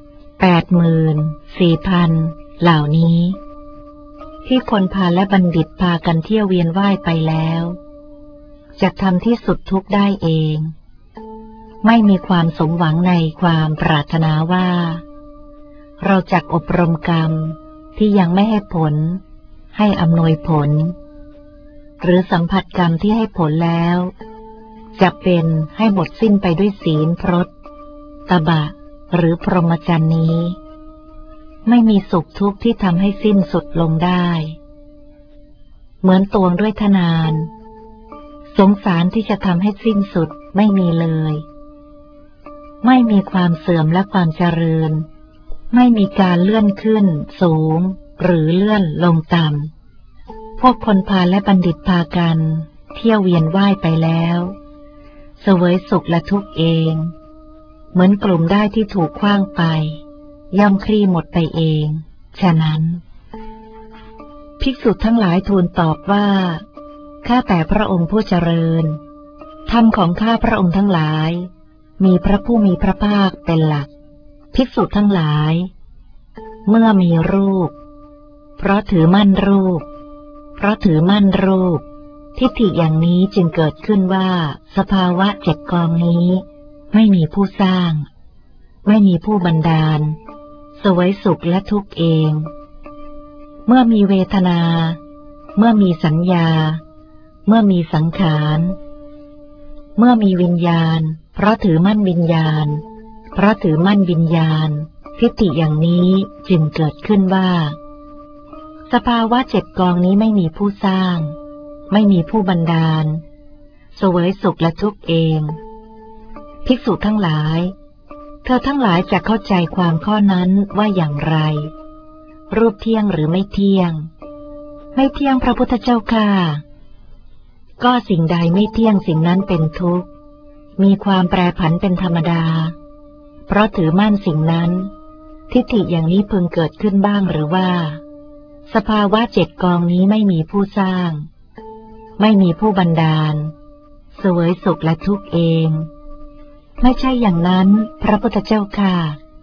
84,000 เหล่านี้ที่คนพาลและบัณฑิตพากันเที่ยวเวียนว่ายไปแล้วจะทำที่สุดทุกข์ได้เองไม่มีความสมหวังในความปรารถนาว่าเราจักอบรมกรรมที่ยังไม่ให้ผลให้อำนวยผลหรือสัมผัสกรรมที่ให้ผลแล้วจะเป็นให้หมดสิ้นไปด้วยศีลพรตตบะหรือพรหมจรรย์นี้ไม่มีสุขทุกข์ที่ทำให้สิ้นสุดลงได้เหมือนตวงด้วยธนานสงสารที่จะทำให้สิ้นสุดไม่มีเลยไม่มีความเสื่อมและความเจริญไม่มีการเลื่อนขึ้นสูงหรือเลื่อนลงต่ำพวกคนพาลและบัณฑิตพากันเที่ยวเวียนว่ายไปแล้วเสวยสุขและทุกข์เองเหมือนกลุ่มได้ที่ถูกขว้างไปย่อมคลี่หมดไปเองฉะนั้นภิกษุทั้งหลายทูลตอบว่าข้าแต่พระองค์ผู้เจริญธรรมของข้าพระองค์ทั้งหลายมีพระผู้มีพระภาคเป็นหลักภิกษุทั้งหลายเมื่อมีรูปเพราะถือมั่นรูปทิฏฐิอย่างนี้จึงเกิดขึ้นว่าสภาวะ7 กองนี้ไม่มีผู้สร้างไม่มีผู้บันดาลเสวยสุขและทุกข์เองเมื่อมีเวทนาเมื่อมีสัญญาเมื่อมีสังขารเมื่อมีวิญญาณเพราะถือมั่นวิญญาณทิฏฐิอย่างนี้จึงเกิดขึ้นว่าสภาวะ7 กองนี้ไม่มีผู้สร้างไม่มีผู้บันดาลเสวยสุขและทุกข์เองภิกษุทั้งหลายเธอทั้งหลายจะเข้าใจความข้อนั้นว่าอย่างไรรูปเที่ยงหรือไม่เที่ยงไม่เที่ยงพระพุทธเจ้าค่ะก็สิ่งใดไม่เที่ยงสิ่งนั้นเป็นทุกข์มีความแปรผันเป็นธรรมดาเพราะถือมั่นสิ่งนั้นทิฏฐิอย่างนี้พึงเกิดขึ้นบ้างหรือว่าสภาวะ7 กองนี้ไม่มีผู้สร้างไม่มีผู้บันดาลเสวยสุขและทุกข์เองไม่ใช่อย่างนั้นพระพุทธเจ้าค่ะ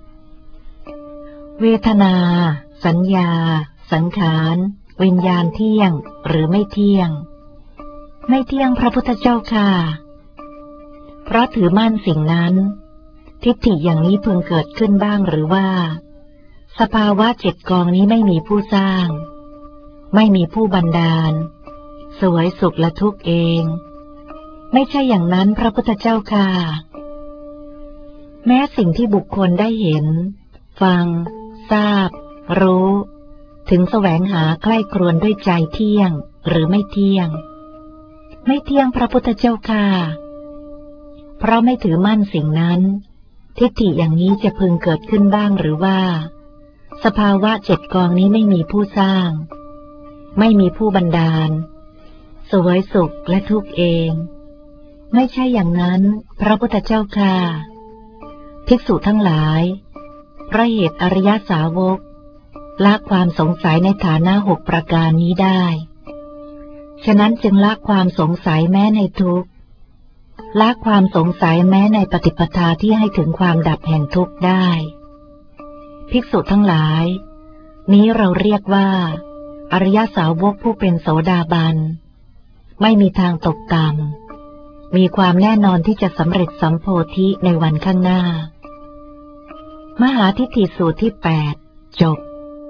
เวทนาสัญญาสังขารวิญญาณเที่ยงหรือไม่เที่ยงไม่เที่ยงพระพุทธเจ้าค่ะเพราะถือมั่นสิ่งนั้นทิฏฐิอย่างนี้พึงเกิดขึ้นบ้างหรือว่าสภาวะ7 กองนี้ไม่มีผู้สร้างไม่มีผู้บันดาลเสวยสุขและทุกข์เองไม่ใช่อย่างนั้นพระพุทธเจ้าค่ะแม้สิ่งที่บุคคลได้เห็นฟังทราบรู้ถึงแสวงหาใกล้ครวญด้วยใจเที่ยงหรือไม่เที่ยงไม่เที่ยงพระพุทธเจ้าค่ะเพราะไม่ถือมั่นสิ่งนั้นทิฏฐิอย่างนี้จะพึงเกิดขึ้นบ้างหรือว่าสภาวะ7 กองนี้ไม่มีผู้สร้างไม่มีผู้บันดาลเสวยสุขและทุกข์เองไม่ใช่อย่างนั้นพระพุทธเจ้าค่ะภิกษุทั้งหลายเพราะเหตุอริยสาวกละความสงสัยในฐานะ6 ประการนี้ได้ฉะนั้นจึงละความสงสัยแม้ในทุกข์ละความสงสัยแม้ในปฏิปทาที่ให้ถึงความดับแห่งทุกข์ได้ภิกษุทั้งหลายนี้เราเรียกว่าอริยสาวกผู้เป็นโสดาบันไม่มีทางตกต่ำมีความแน่นอนที่จะสำเร็จสัมโพธิในวันข้างหน้ามหาทิฏฐิสูตรที่ 8 จบ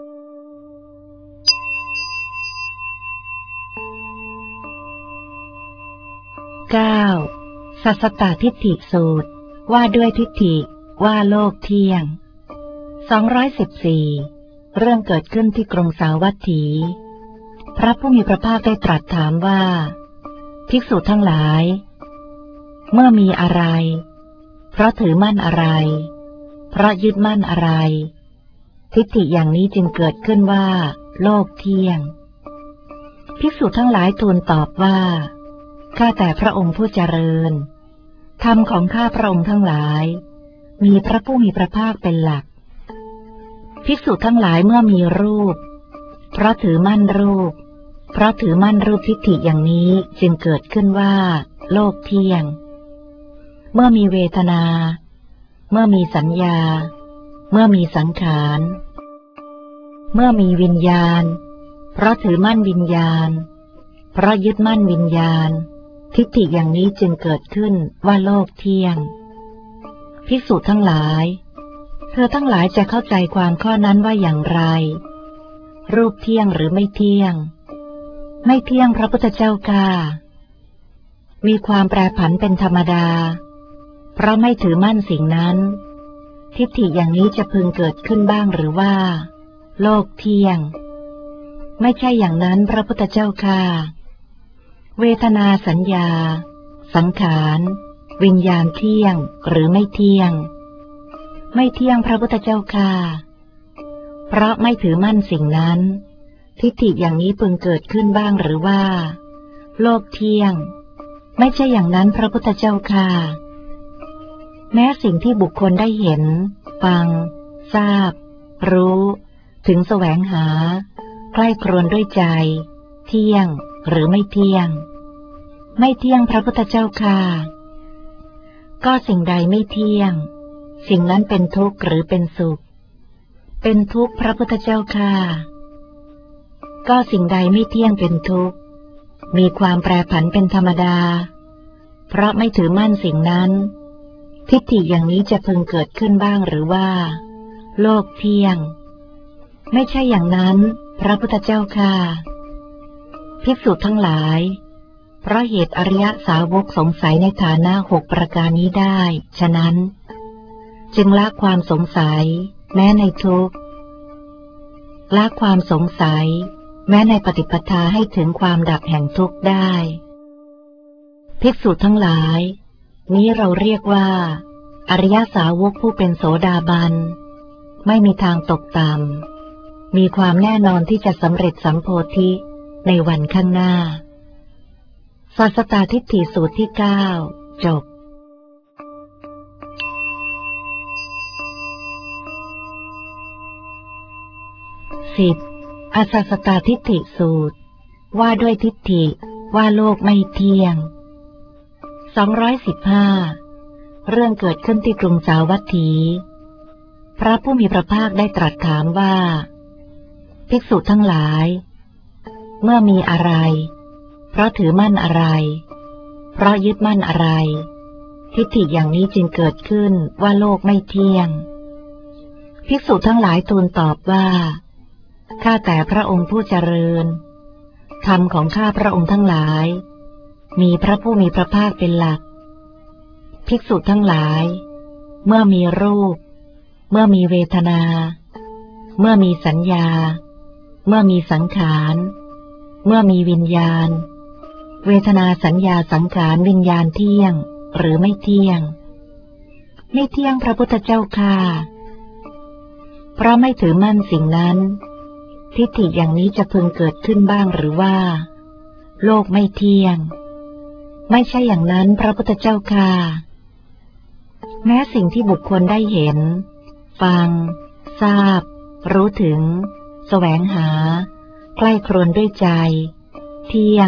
9. สัสสตทิฏฐิสูตรว่าด้วยทิฏฐิว่าโลกเที่ยง214เรื่องเกิดขึ้นที่กรุงสาวัตถีพระผู้มีพระภาคได้ตรัสถามว่าภิกษุทั้งหลายเมื่อมีอะไรเพราะถือมั่นอะไรเพราะยึดมั่นอะไรทิฏฐิอย่างนี้จึงเกิดขึ้นว่าโลกเที่ยงภิกษุทั้งหลายทูลตอบว่าข้าแต่พระองค์ผู้เจริญธรรมของข้าพระองค์ทั้งหลายมีพระผู้มีพระภาคเป็นหลักภิกษุทั้งหลายเมื่อมีรูปเพราะถือมั่นรูปเพราะถือมั่นรูปทิฏฐิอย่างนี้จึงเกิดขึ้นว่าโลกเที่ยงเมื่อมีเวทนาเมื่อมีสัญญาเมื่อมีสังขารเมื่อมีวิญญาณเพราะถือมั่นวิญญาณเพราะยึดมั่นวิญญาณทิฏฐิอย่างนี้จึงเกิดขึ้นว่าโลกเที่ยงภิกษุทั้งหลายเธอทั้งหลายจะเข้าใจความข้อนั้นว่าอย่างไรรูปเที่ยงหรือไม่เที่ยงไม่เที่ยงพระพุทธเจ้าค่ะมีความแปรผันเป็นธรรมดาเพราะไม่ถือมั่นสิ่งนั้นทิฏฐิอย่างนี้จะพึงเกิดขึ้นบ้างหรือว่าโลกเที่ยงไม่ใช่อย่างนั้นพระพุทธเจ้าค่ะเวทนาสัญญาสังขารวิญญาณเที่ยงหรือไม่เที่ยงไม่เที่ยงพระพุทธเจ้าค่ะเพราะไม่ถือมั่นสิ่งนั้นทิฏฐิอย่างนี้พึงเกิดขึ้นบ้างหรือว่าโลกเที่ยงไม่ใช่อย่างนั้นพระพุทธเจ้าค่ะแม้สิ่งที่บุคคลได้เห็นฟังทราบรู้ถึงแสวงหาใคร่ครวญด้วยใจเที่ยงหรือไม่เที่ยงไม่เที่ยงพระพุทธเจ้าค่ะก็สิ่งใดไม่เที่ยงสิ่งนั้นเป็นทุกข์หรือเป็นสุขเป็นทุกข์พระพุทธเจ้าค่ะก็สิ่งใดไม่เที่ยงเป็นทุกข์มีความแปรผันเป็นธรรมดาเพราะไม่ถือมั่นสิ่งนั้นทิฏฐิอย่างนี้จะพึงเกิดขึ้นบ้างหรือว่าโลกเที่ยงไม่ใช่อย่างนั้นพระพุทธเจ้าค่ะภิกษุทั้งหลายเพราะเหตุอริยสาวกสงสัยในฐานะ6ประการนี้ได้ฉะนั้นจึงละความสงสัยแม้ในทุกข์ละความสงสัยแม้ในปฏิปทาให้ถึงความดับแห่งทุกข์ได้ภิกษุทั้งหลายนี้เราเรียกว่าอริยสาวกผู้เป็นโสดาบันไม่มีทางตกต่ำมีความแน่นอนที่จะสำเร็จสัมโพธิในวันข้างหน้าสัสสตทิฏฐิสูตรที่ 9 จบ10. อสัสสตทิฏฐิสูตรว่าด้วยทิฏฐิว่าโลกไม่เที่ยง215เรื่องเกิดขึ้นที่กรุงสาวัตถีพระผู้มีพระภาคได้ตรัสถามว่าภิกษุทั้งหลายเมื่อมีอะไรเพราะถือมั่นอะไรเพราะยึดมั่นอะไรทิฏฐิอย่างนี้จึงเกิดขึ้นว่าโลกไม่เที่ยงภิกษุทั้งหลายทูลตอบว่าข้าแต่พระองค์ผู้เจริญธรรมของข้าพระองค์ทั้งหลายมีพระผู้มีพระภาคเป็นหลักภิกษุทั้งหลายเมื่อมีรูปเมื่อมีเวทนาเมื่อมีสัญญาเมื่อมีสังขารเมื่อมีวิญญาณเวทนาสัญญาสังขารวิญญาณเที่ยงหรือไม่เที่ยงไม่เที่ยงพระพุทธเจ้าค่ะเพราะไม่ถือมั่นสิ่งนั้นทิฏฐิอย่างนี้จะพึงเกิดขึ้นบ้างหรือว่าโลกไม่เที่ยงไม่ใช่อย่างนั้นพระพุทธเจ้าค่ะแม้สิ่งที่บุคคลได้เห็นฟังทราบรู้ถึงแสวงหาใคร่ครวญด้วยใจเที่ยง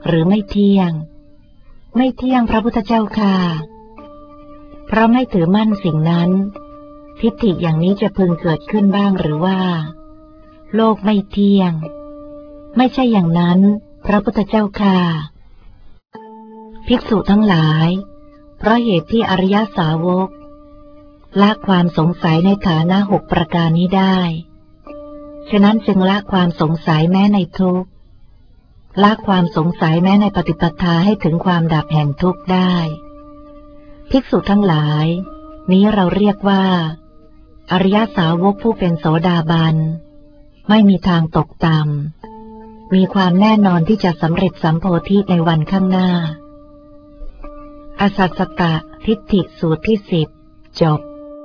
หรือไม่เที่ยงไม่เที่ยงพระพุทธเจ้าค่ะเพราะไม่ถือมั่นสิ่งนั้นทิฏฐิอย่างนี้จะพึงเกิดขึ้นบ้างหรือว่าโลกไม่เที่ยงไม่ใช่อย่างนั้นพระพุทธเจ้าค่ะภิกษุทั้งหลายเพราะเหตุที่อริยสาวกละความสงสัยในฐานะ6ประการนี้ได้ฉะนั้นจึงละความสงสัยแม้ในทุกข์ละความสงสัยแม้ในปฏิปทาให้ถึงความดับแห่งทุกข์ได้ภิกษุทั้งหลายนี้เราเรียกว่าอริยสาวกผู้เป็นโสดาบันไม่มีทางตกต่ำมีความแน่นอนที่จะสำเร็จสัมโพธิในวันข้างหน้าอสัสสตทิฏฐิสูตรที่10จบ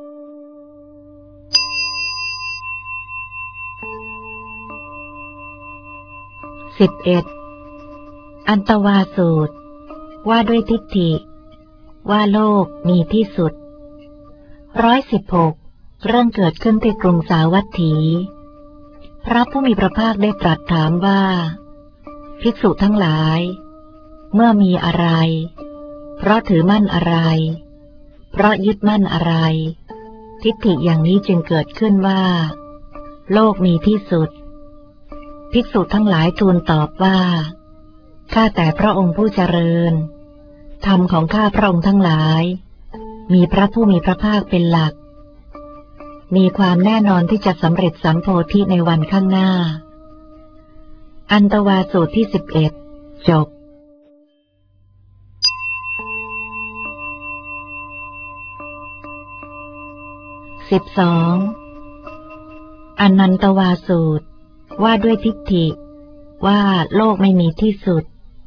11อันตวาสูตรว่าด้วยทิฏฐิว่าโลกมีที่สุด116เรื่องเกิดขึ้นที่กรุงสาวัตถีพระผู้มีพระภาคได้ตรัสถามว่าภิกษุทั้งหลายเมื่อมีอะไรเพราะถือมั่นอะไรเพราะยึดมั่นอะไรทิฏฐิอย่างนี้จึงเกิดขึ้นว่าโลกมีที่สุดภิกษุทั้งหลายทูลตอบว่าข้าแต่พระองค์ผู้เจริญธรรมของข้าพระองค์ทั้งหลายมีพระผู้มีพระภาคเป็นหลักมีความแน่นอนที่จะสำเร็จสัมโพธิในวันข้างหน้าอันตวาสูตรที่11จบ12อนันตวาสูตรว่าด้วยทิฏฐิว่าโลกไม่มีที่สุด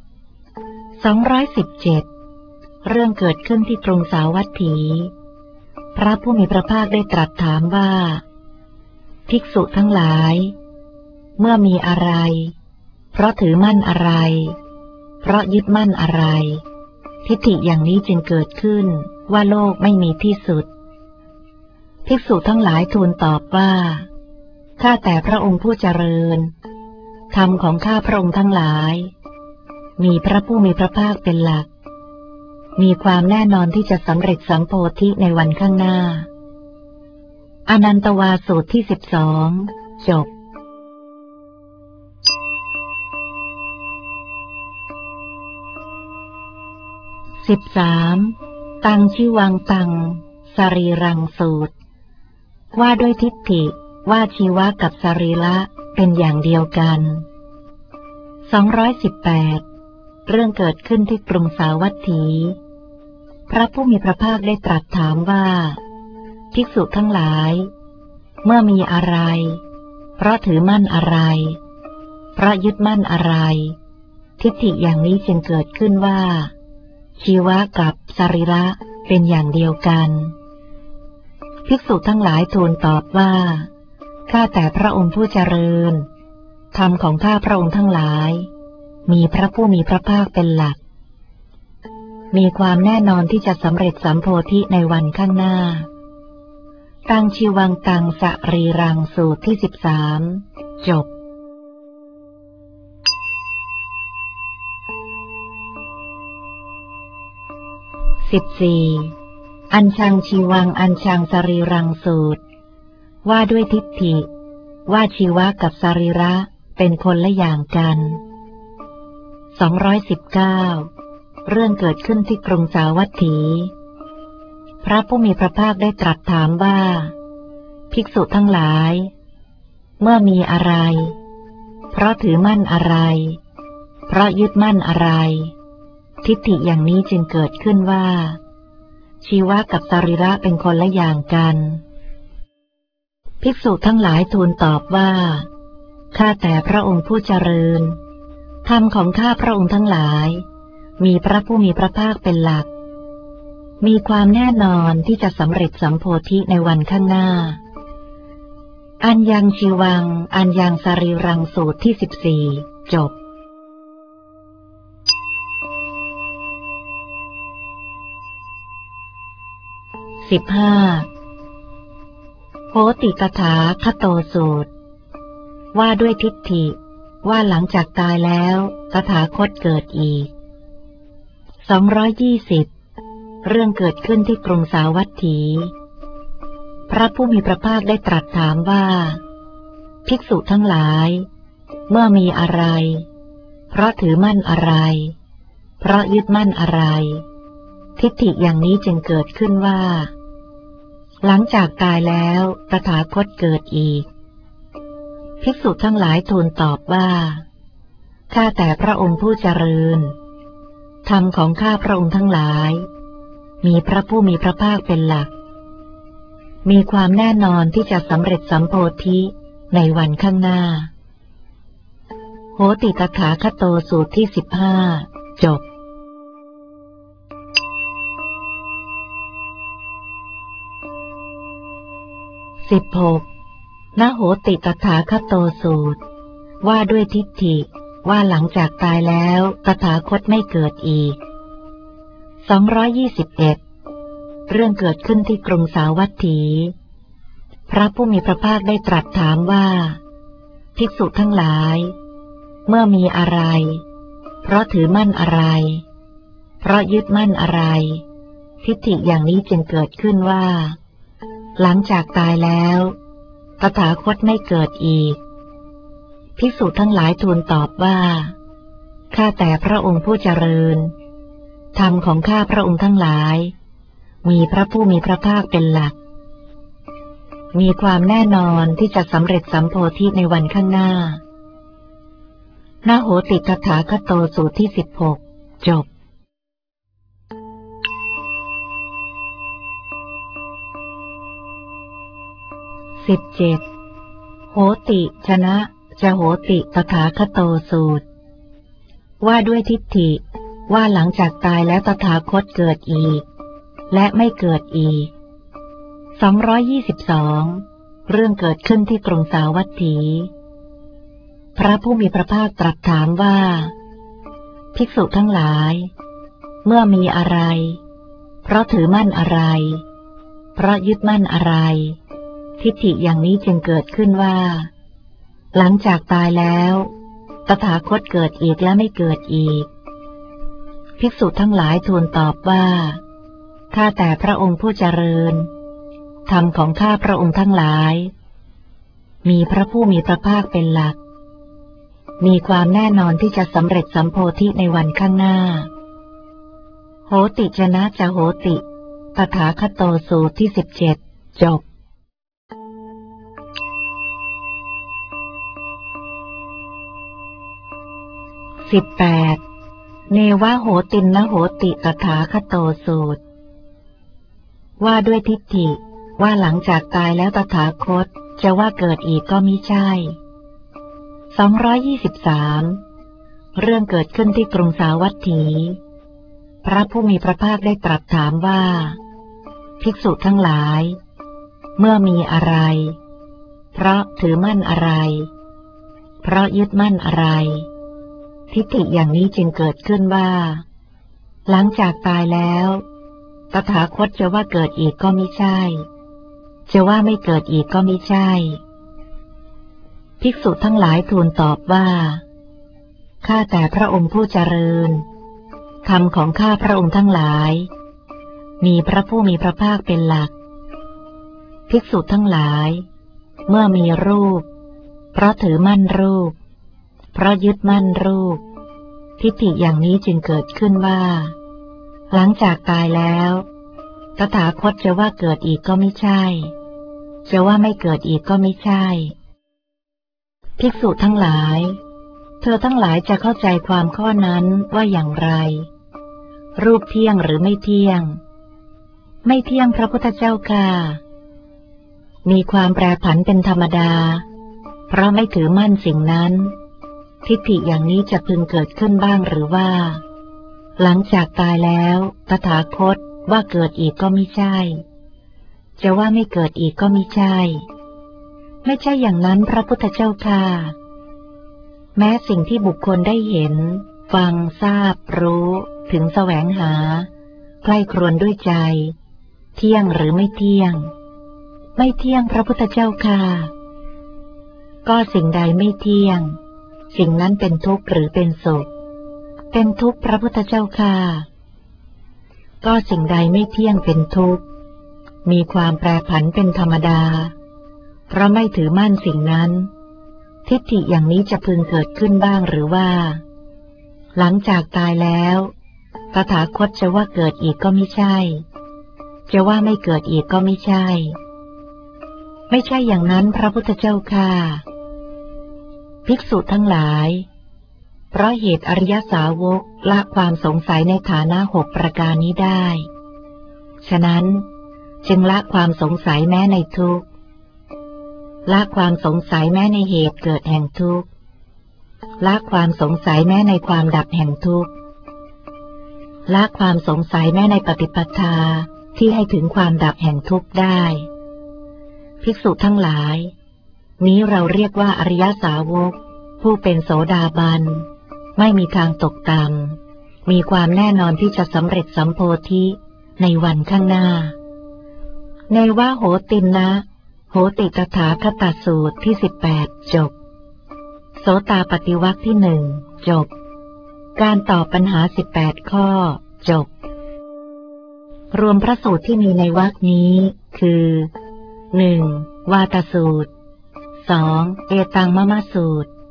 217เรื่องเกิดขึ้นที่กรุงสาวัตถีพระผู้มีพระภาคได้ตรัสถามว่าภิกษุทั้งหลายเมื่อมีอะไรเพราะถือมั่นอะไรเพราะยึดมั่นอะไรทิฏฐิอย่างนี้จึงเกิดขึ้นว่าโลกไม่มีที่สุดภิกษุทั้งหลายทูลตอบว่าข้าแต่พระองค์ผู้เจริญธรรมของข้าพระองค์ทั้งหลายมีพระผู้มีพระภาคเป็นหลักมีความแน่นอนที่จะสำเร็จสัมโพธิในวันข้างหน้าอนันตวาสูตรที่12จบ13ตังชิวังตังสรีรังสูตรว่าด้วยทิฏฐิว่าชีวะกับสรีระเป็นอย่างเดียวกัน218เรื่องเกิดขึ้นที่กรุงสาวัตถีพระผู้มีพระภาคได้ตรัสถามว่าภิกษุทั้งหลายเมื่อมีอะไรเพราะถือมั่นอะไรเพราะยึดมั่นอะไรทิฏฐิอย่างนี้จึงเกิดขึ้นว่าชีวะกับสรีระเป็นอย่างเดียวกันภิกษุทั้งหลายทูลตอบว่าข้าแต่พระองค์ผู้เจริญธรรมของข้าพระองค์ทั้งหลายมีพระผู้มีพระภาคเป็นหลักมีความแน่นอนที่จะสำเร็จสัมโพธิในวันข้างหน้าตังชีวังตังสรีรังสูตรที่13จบ14อัญชังชีวังอัญชังสรีรังสูตรว่าด้วยทิฏฐิว่าชีวะกับสรีระเป็นคนละอย่างกัน219เรื่องเกิดขึ้นที่กรุงสาวัตถีพระผู้มีพระภาคได้ตรัสถามว่าภิกษุทั้งหลายเมื่อมีอะไรเพราะถือมั่นอะไรเพราะยึดมั่นอะไรทิฏฐิอย่างนี้จึงเกิดขึ้นว่าชีวะกับสรีระเป็นคนละอย่างกันภิกษุทั้งหลายทูลตอบว่าข้าแต่พระองค์ผู้เจริญธรรมของข้าพระองค์ทั้งหลายมีพระผู้มีพระภาคเป็นหลักมีความแน่นอนที่จะสำเร็จสัมโพธิในวันข้างหน้าอัญญังชีวังอัญญังสรีรังสูตรที่14จบ15โหติกถาคโตสูตรว่าด้วยทิฏฐิว่าหลังจากตายแล้วตถาคตเกิดอีก220เรื่องเกิดขึ้นที่กรุงสาวัตถี พระผู้มีพระภาคได้ตรัสถามว่าภิกษุทั้งหลายเมื่อมีอะไรเพราะถือมั่นอะไรเพราะยึดมั่นอะไรทิฏฐิอย่างนี้จึงเกิดขึ้นว่าหลังจากตายแล้วตถาคตเกิดอีกภิกษุทั้งหลายทูลตอบว่าข้าแต่พระองค์ผู้เจริญธรรมของข้าพระองค์ทั้งหลายมีพระผู้มีพระภาคเป็นหลักมีความแน่นอนที่จะสำเร็จสัมโพธิในวันข้างหน้าโหติตถาคโตสูตรที่15จบ16นโหติตถาคโตสูตรว่าด้วยทิฏฐิว่าหลังจากตายแล้วตถาคตไม่เกิดอีก221เรื่องเกิดขึ้นที่กรุงสาวัตถีพระผู้มีพระภาคได้ตรัสถามว่าภิกษุทั้งหลายเมื่อมีอะไรเพราะถือมั่นอะไรเพราะยึดมั่นอะไรทิฏฐิอย่างนี้จึงเกิดขึ้นว่าหลังจากตายแล้วตถาคตไม่เกิดอีกภิกษุทั้งหลายทูลตอบว่าข้าแต่พระองค์ผู้เจริญธรรมของข้าพระองค์ทั้งหลายมีพระผู้มีพระภาคเป็นหลักมีความแน่นอนที่จะสำเร็จสัมโพธิในวันข้างหน้านโหติตถาคโตสูตรที่16จบ17โหติชนะจะโหติตถาคโตสูตรว่าด้วยทิฏฐิว่าหลังจากตายแล้วตถาคตเกิดอีกและไม่เกิดอีก222เรื่องเกิดขึ้นที่กรุงสาวัตถีพระผู้มีพระภาคตรัสถามว่าภิกษุทั้งหลายเมื่อมีอะไรเพราะถือมั่นอะไรเพราะยึดมั่นอะไรทิฏฐิอย่างนี้จึงเกิดขึ้นว่าหลังจากตายแล้วตถาคตเกิดอีกและไม่เกิดอีกภิกษุทั้งหลายทูลตอบว่าข้าแต่พระองค์ผู้เจริญธรรมของข้าพระองค์ทั้งหลายมีพระผู้มีพระภาคเป็นหลักมีความแน่นอนที่จะสำเร็จสัมโพธิในวันข้างหน้าโหติชนะจะโหติตถาคโตสูตรที่17จบ18เนวะโหตินนโหติตถาคโตสูตรว่าด้วยทิฏฐิว่าหลังจากตายแล้วตถาคตจะว่าเกิดอีกก็มิใช่223เรื่องเกิดขึ้นที่กรุงสาวัตถีพระผู้มีพระภาคได้ตรัสถามว่าภิกษุทั้งหลายเมื่อมีอะไรเพราะถือมั่นอะไรเพราะยึดมั่นอะไรทิฏฐิอย่างนี้จึงเกิดขึ้นว่าหลังจากตายแล้วตถาคตจะว่าเกิดอีกก็มิใช่จะว่าไม่เกิดอีกก็มิใช่ภิกษุทั้งหลายทูลตอบว่าข้าแต่พระองค์ผู้เจริญธรรมของข้าพระองค์ทั้งหลายมีพระผู้มีพระภาคเป็นหลักภิกษุทั้งหลายเมื่อมีรูปเพราะถือมั่นรูปเพราะยึดมั่นรูปทิฏฐิอย่างนี้จึงเกิดขึ้นว่าหลังจากตายแล้วตถาคตจะว่าเกิดอีกก็ไม่ใช่จะว่าไม่เกิดอีกก็ไม่ใช่ภิกษุทั้งหลายเธอทั้งหลายจะเข้าใจความข้อนั้นว่าอย่างไรรูปเที่ยงหรือไม่เที่ยงไม่เที่ยงพระพุทธเจ้าค่ะมีความแปรผันเป็นธรรมดาเพราะไม่ถือมั่นสิ่งนั้นทิฏฐิอย่างนี้จะพึงเกิดขึ้นบ้างหรือว่าหลังจากตายแล้วตถาคตว่าเกิดอีกก็มิใช่จะว่าไม่เกิดอีกก็มิใช่ไม่ใช่อย่างนั้นพระพุทธเจ้าค่ะแม้สิ่งที่บุคคลได้เห็นฟังทราบรู้ถึงแสวงหาใคร่ครวญด้วยใจเที่ยงหรือไม่เที่ยงไม่เที่ยงพระพุทธเจ้าค่ะก็สิ่งใดไม่เที่ยงสิ่งนั้นเป็นทุกข์หรือเป็นสุขเป็นทุกข์พระพุทธเจ้าค่ะก็สิ่งใดไม่เที่ยงเป็นทุกข์มีความแปรผันเป็นธรรมดาเพราะไม่ถือมั่นสิ่งนั้นทิฏฐิอย่างนี้จะพึงเกิดขึ้นบ้างหรือว่าหลังจากตายแล้วตถาคตจะว่าเกิดอีกก็ไม่ใช่จะว่าไม่เกิดอีกก็ไม่ใช่ไม่ใช่อย่างนั้นพระพุทธเจ้าค่ะภิกษุทั้งหลายเพราะเหตุอริยสาวกละความสงสัยในฐานะ6ประการนี้ได้ฉะนั้นจึงละความสงสัยแม้ในทุกข์ละความสงสัยแม้ในเหตุเกิดแห่งทุกข์ละความสงสัยแม้ในความดับแห่งทุกข์ละความสงสัยแม้ในปฏิปทาที่ให้ถึงความดับแห่งทุกข์ได้ภิกษุทั้งหลายนี้เราเรียกว่าอริยสาวกผู้เป็นโสดาบันไม่มีทางตกต่ำมีความแน่นอนที่จะสำเร็จสัมโพธิในวันข้างหน้าในว่าโหตินนะโหติตถาคตสูตรที่18จบโสตาปฏิวรรคที่1จบการตอบปัญหา18ข้อจบรวมพระสูตรที่มีในวรรคนี้คือ 1. วาตสูตร 2. เอตังมะมะสูตร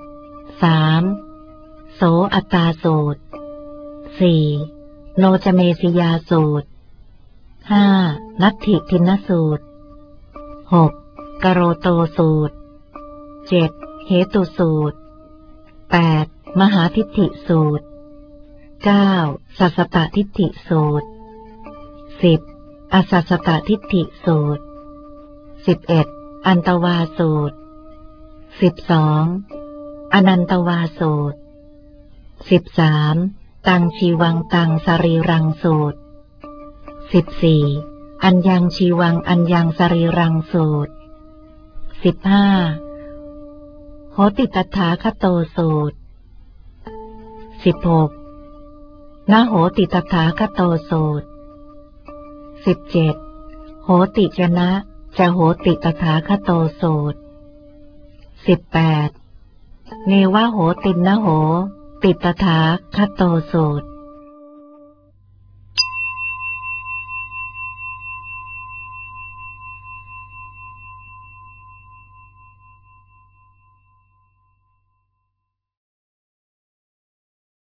3. โสอัตตาสูตร 4. โนจเมสิยาสูตร 5. นัตถิทินสูตร 6. กโรโตสูตร 7. เหตุสูตร 8. มหาทิฏฐิสูตร 9. สัสสตทิฏฐิสูตร 10. อสัสสตทิฏฐิสูตร 11. อันตวาสูตร 12. อนันตวาสูตร 13. ตังชีวังตังสรีรังสูตร 14. อัญญังชีวังอัญญังสรีรังสูตร 15. โหติตถาคโตสูตร 16. นโหติตถาคโตสูตร 17. โหติจนะจะโหติตถาคโตสูตร 18. เนวะโหตินนะโหติตถาคโตสูตร